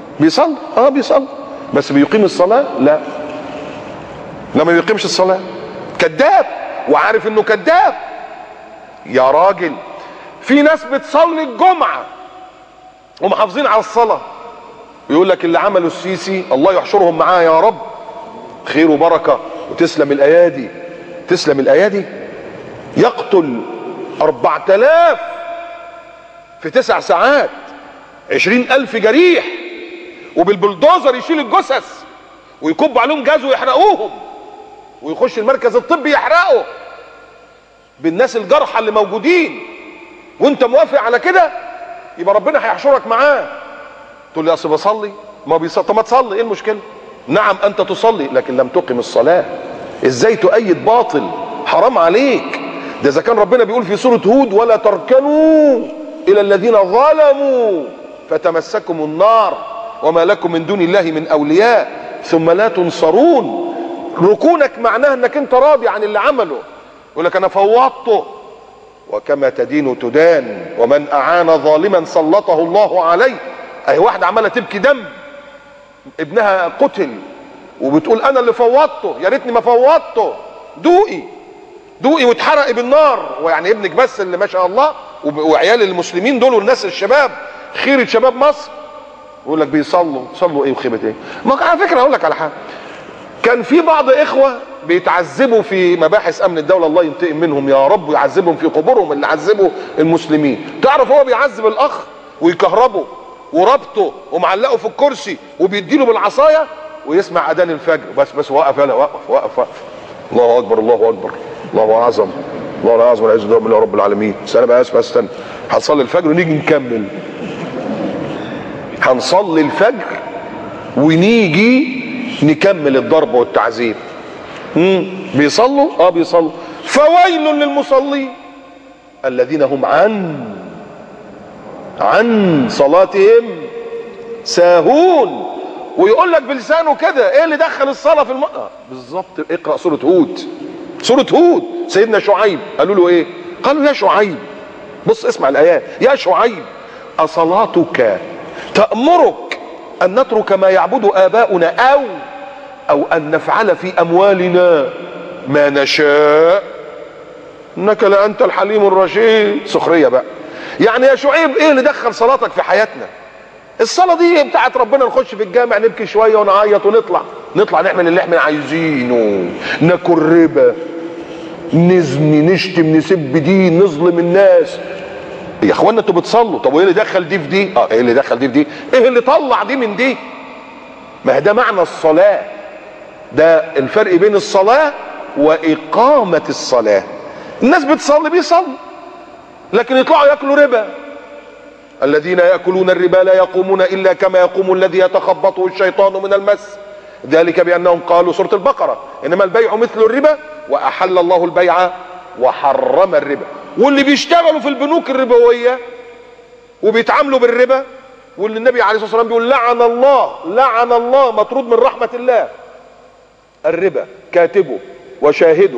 بس بيقيم الصلاه؟ لا، ما بيقيمش الصلاه، كذاب وعارف انه كذاب. يا راجل في ناس بتصلي الجمعه ومحافظين على الصلاه، ويقول لك اللي عمله السيسي الله يحشرهم معاه يا رب، خير وبركه وتسلم الايادي، تسلم الايادي. يقتل 4000 في 9 ساعات، 20,000 جريح، وبالبلدوزر يشيل الجثث ويكب عليهم جاز ويحرقوهم، ويخش المركز الطبي يحرقه بالناس الجرحى اللي موجودين، وانت موافق على كده؟ يبقى ربنا هيحشرك معاه. تقول لي اصل بصلي، ما بيصلي. طب ما تصلي، ايه المشكله؟ نعم انت تصلي لكن لم تقم الصلاه. ازاي تؤيد باطل؟ حرام عليك. ده اذا كان ربنا بيقول في سوره هود ولا تركنوا الى الذين ظلموا فتمسكم النار وما لكم من دون الله من اولياء ثم لا تنصرون. ركونك معناه انك انت راضي عن اللي عمله، يقول لك انا فوضته، وكما تدين تدان، ومن اعان ظالما سلطه الله عليه. اي واحده عماله تبكي دم، ابنها قتل وبتقول انا اللي فوضته، يا ريتني ما فوضته، دوقي واتحرقي بالنار. ويعني ابنك بس اللي ما شاء الله، وعيال المسلمين دول والناس الشباب خيرة شباب مصر، يقول لك صلوا ايه وخيبه ايه؟ ما على فكره اقول لك على حاجه، كان في بعض اخوه بيتعذبوا في مباحث امن الدوله، الله ينتقم منهم يا رب، ويعذبهم في قبورهم اللي عذبوا المسلمين. تعرف هو بيعذب الاخ ويكهربه وربطه ومعلقه في الكرسي وبيديله بالعصايه ويسمع اذان الفجر، بس وقف يلا، وقف الله اكبر الله اكبر الله اعظم الله اعظم والعز بالله رب العالمين. استنى بقى استنى، هنصلي الفجر ونيجي نكمل. هنصلي الفجر ونيجي نكمل الضرب والتعذيب. بيصلوا بيصلوا. فويل للمصلين الذين هم عن صلاتهم ساهون. ويقول لك بلسانه كده ايه اللي دخل الصلاه في بالظبط. اقرا سوره هود، سيدنا شعيب قالوا له ايه؟ قالوا يا شعيب، بص اسمع الايات، يا شعيب اصلاتك تأمرك أن نترك ما يعبد آباؤنا أو أن نفعل في أموالنا ما نشاء إنك لأنت الحليم الرشيد. سخرية بقى. يعني يا شعيب ايه اللي دخل صلاتك في حياتنا؟ الصلاة دي بتاعت ربنا، نخش في الجامع نبكي شوية ونعيط ونطلع نعمل اللي احنا عايزينه، ناكل ربا، نزني، نشتم، نسب دين، نظلم الناس. يا اخوانا انتوا بتصلوا، طب وايه اللي دخل دي في دي؟ ايه اللي دخل دي في دي؟ ايه اللي طلع دي من دي؟ ما ده معنى الصلاة، ده الفرق بين الصلاة وإقامة الصلاة. الناس بيصلي لكن يطلعوا ياكلوا ربا. الذين يأكلون الربا لا يقومون إلا كما يقوم الذي يتخبطه الشيطان من المس، ذلك بأنهم قالوا، سورة البقرة، إنما البيع مثل الربا وأحل الله البيع وحرم الربا. واللي بيشتغلوا في البنوك الربوية وبيتعاملوا بالربا، واللي النبي عليه الصلاة والسلام بيقول لعن الله مطرود من رحمة الله الربا كاتبه وشاهده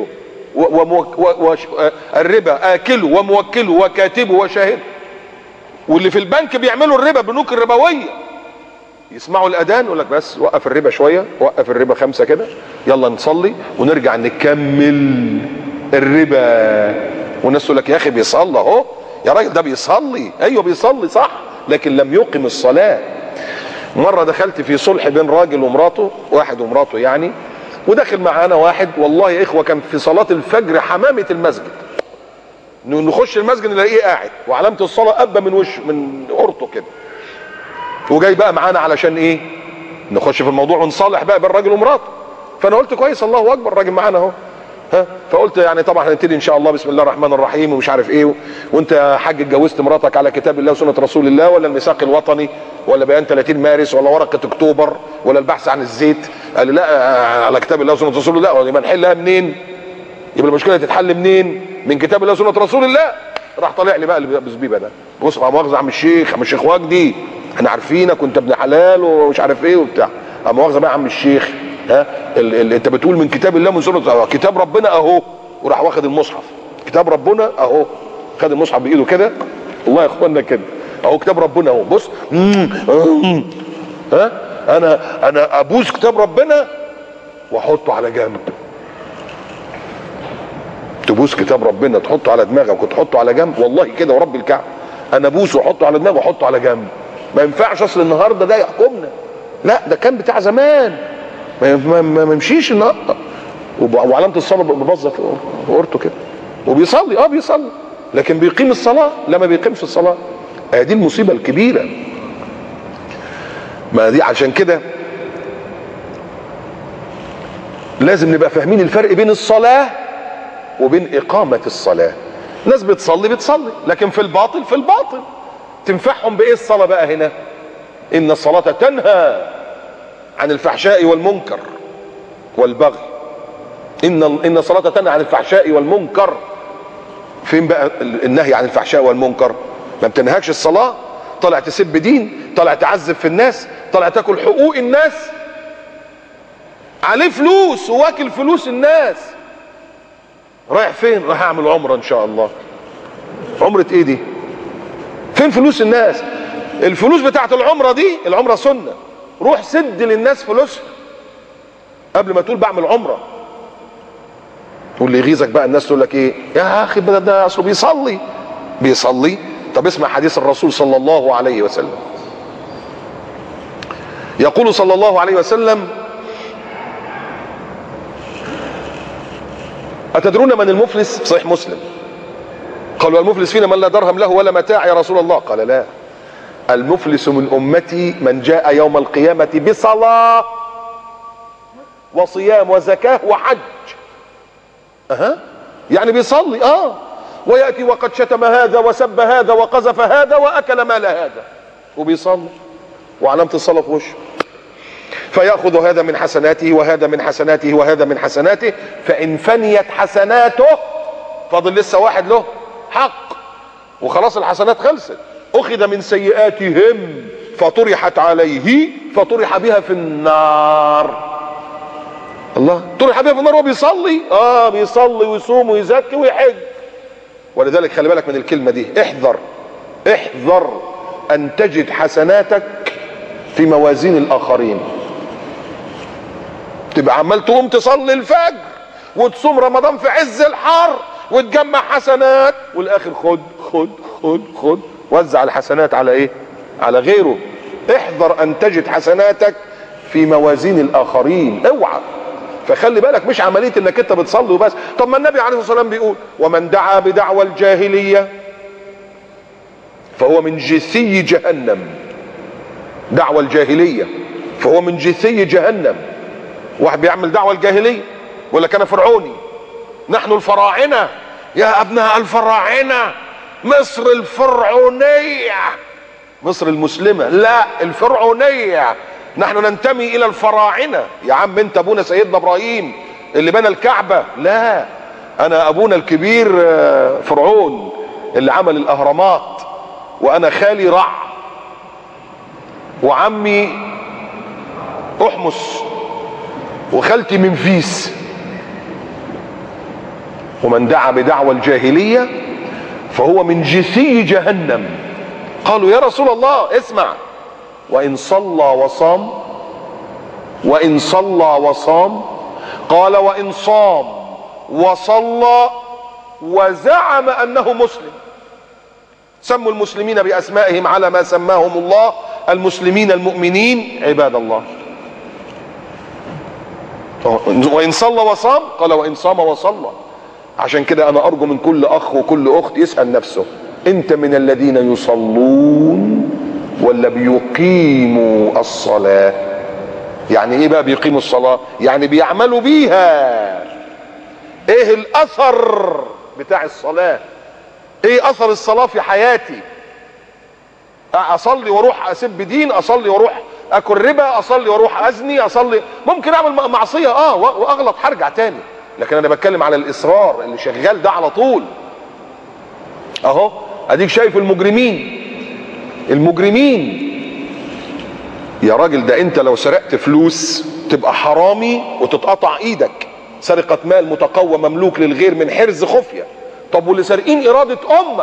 الربا آكله وموكله وكاتبه وشاهده. واللي في البنك بيعملوا الربا، بنوك الربوية، يسمعوا الأذان يقول لك بس وقف الربا شوية، وقف الربا 5 كده، يلا نصلي ونرجع نكمل الربا. والناس تقول لك يا أخي بيصلي أهو، يا راجل ده بيصلي، أيوه بيصلي صح، لكن لم يقم الصلاة. مرة دخلت في صلح بين راجل ومراته، واحد ومراته يعني، وداخل معانا واحد، والله يا إخوة كان في صلاة الفجر حمامة المسجد، نخش المسجد نلاقيه قاعد وعلامة الصلاة قبة من وشه من قرطه كده، وجاي بقى معانا علشان ايه؟ نخش في الموضوع ونصالح بقى بين الراجل ومراته. فانا قلت كويس، الله اكبر، الراجل معانا اهو، فقلت يعني طبعا هنبتدي ان شاء الله بسم الله الرحمن الرحيم ومش عارف ايه، وانت يا حاج اتجوزت مراتك على كتاب الله وسنة رسول الله، ولا الميثاق الوطني، ولا بيان 30 مارس، ولا ورقة اكتوبر، ولا البحث عن الزيت؟ قال لي لا على كتاب الله وسنة رسول الله. يبقى نحلها منين؟ يبقى المشكلة تتحل منين؟ من كتاب الله وسنة رسول الله. راح طالع لي بقى البزبيبة ده، بص يا مؤاخذة عم الشيخ وجدي، احنا عارفينك وانت ابن حلال ومش عارف ايه وبتاع. مؤاخذة بقى يا عم الشيخ، انت بتقول من كتاب الله من سنة، كتاب ربنا اهو. وراح واخد المصحف، كتاب ربنا اهو، خد المصحف بايده كده، الله يا اخوانا كده اهو، كتاب ربنا اهو، بص انا ابوس كتاب ربنا واحطه على جنب. تبوس كتاب ربنا تحطه على دماغك وتحطه على جنب؟ والله كده ورب الكعبة انا ابوسه واحطه على دماغي واحطه على جنب. ما ينفعش، اصل النهارده ده يحكمنا، لا ده كان بتاع زمان، ما يمشيش النهارده. وعلامة الصلاة ببظة في قرطه كده، وبيصلي بيصلي، لكن بيقيم الصلاة؟ لا ما بيقيمش الصلاة. دي المصيبة الكبيرة. ما دي عشان كده لازم نبقى فاهمين الفرق بين الصلاة وبين إقامة الصلاة. ناس بتصلي لكن في الباطل تنفعهم بإيه الصلاة بقى هنا؟ إن الصلاة تنهى عن الفحشاء والمنكر والبغي. إن الصلاة تنهى عن الفحشاء والمنكر. فين بقى النهي عن الفحشاء والمنكر؟ ما بتنهاكش الصلاة، طلع تسب دين، طلع تعذب في الناس، طلع تاكل حقوق الناس، عليه فلوس وواكل فلوس الناس. رايح فين؟ رايح اعمل عمرة ان شاء الله. عمرة ايه دي؟ فين فلوس الناس؟ الفلوس بتاعت العمرة دي، العمرة سنة، روح سد للناس فلوسها قبل ما تقول بعمل عمرة. واللي يغيظك بقى الناس تقول لك ايه؟ يا اخي ده اصله بيصلي. طب اسمع حديث الرسول صلى الله عليه وسلم، يقول صلى الله عليه وسلم: أتدرون من المفلس؟ صحيح مسلم. قالوا المفلس فينا من لا درهم له ولا متاع يا رسول الله؟ قال لا، المفلس من أمتي من جاء يوم القيامة بصلاة وصيام وزكاة وحج. يعني بيصلي ويأتي وقد شتم هذا وسب هذا وقذف هذا وأكل مال هذا، وبيصلي وعلامة الصلاة في وشه، فيأخذ هذا من حسناته وهذا من حسناته وهذا من حسناته، فإن فنيت حسناته فاضل لسه واحد له حق وخلاص الحسنات خلصت، أخذ من سيئاتهم فطرحت عليه فطرح بها في النار. الله، طرح بها في النار وبيصلي؟ بيصلي ويصوم ويزكي ويحج. ولذلك خلي بالك من الكلمة دي، احذر أن تجد حسناتك في موازين الاخرين. تبقى عمال تقوم تصلي الفجر وتصوم رمضان في عز الحر وتجمع حسنات، والاخر خد خد خد خد، وزع الحسنات على ايه؟ على غيره. احذر ان تجد حسناتك في موازين الاخرين، اوعى. فخلي بالك، مش عمليه انك انت بتصلي وبس. طب ما النبي عليه الصلاه والسلام بيقول: ومن دعا بدعوى الجاهليه فهو من جثي جهنم. دعوى الجاهليه فهو من جثي جهنم. واحد بيعمل دعوى الجاهليه ولا كان فرعوني: نحن الفراعنه يا ابناء الفراعنه، مصر الفرعونيه، مصر المسلمه، لا الفرعونيه، نحن ننتمي الى الفراعنه. يا عم انت ابونا سيدنا ابراهيم اللي بنى الكعبه؟ لا، انا ابونا الكبير فرعون اللي عمل الاهرامات، وانا خالي رع، وعمي احمس، وخالتي منفيس. ومن دعا بدعوى الجاهليه فهو من جثي جهنم. قالوا: يا رسول الله اسمع، وإن صلى وصام؟ وإن صلى وصام؟ قال: وإن صام وصلى وزعم أنه مسلم. سموا المسلمين بأسمائهم على ما سماهم الله، المسلمين المؤمنين عباد الله. وإن صلى وصام؟ قال: وإن صام وصلى. عشان كده أنا أرجو من كل أخ وكل أخت يسأل نفسه: أنت من الذين يصلون ولا بيقيموا الصلاة؟ يعني ايه بقى بيقيموا الصلاة؟ يعني بيعملوا بيها. ايه الاثر بتاع الصلاة؟ ايه اثر الصلاة في حياتي؟ اصلي واروح اسب دين، اصلي واروح اكل ربا، اصلي واروح ازني، اصلي ممكن اعمل معصية واغلط هرجع تاني، لكن انا بتكلم على الاصرار اللي شغال ده على طول. اهو اديك شايف المجرمين يا راجل، ده انت لو سرقت فلوس تبقى حرامي وتتقطع ايدك، سرقة مال متقوى مملوك للغير من حرز خفية. طب واللي سارقين إرادة أمة،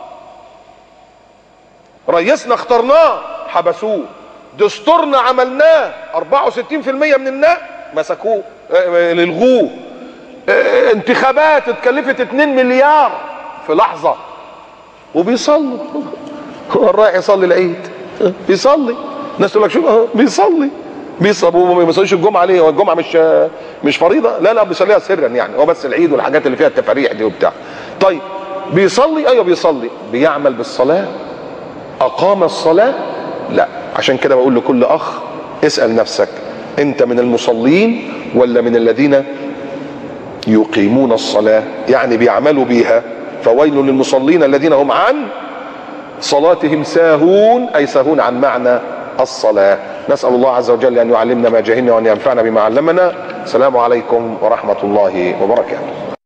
رئيسنا اخترناه حبسوه، دستورنا عملناه 64% من الناس مسكوه للغوه، انتخابات اتكلفت 2 مليار في لحظة وبيصلوا. هو رايح يصلي العيد بيصلي، الناس تقول لك شوف اهو بيصلي وما بيصليش الجمعه ليه؟ هو الجمعه مش فريضه؟ لا بيصليها سرا، يعني هو بس العيد والحاجات اللي فيها التفاريح دي وبتاع. طيب بيصلي؟ ايوه بيصلي. بيعمل بالصلاه؟ اقام الصلاه؟ لا. عشان كده بقول لكل اخ اسال نفسك: انت من المصلين ولا من الذين يقيمون الصلاه؟ يعني بيعملوا بيها. فويل للمصلين الذين هم عن صلاتهم ساهون، اي ساهون عن معنى الصلاة. نسأل الله عز وجل أن يعلمنا ما جهلنا وأن ينفعنا بما علمنا. السلام عليكم ورحمة الله وبركاته.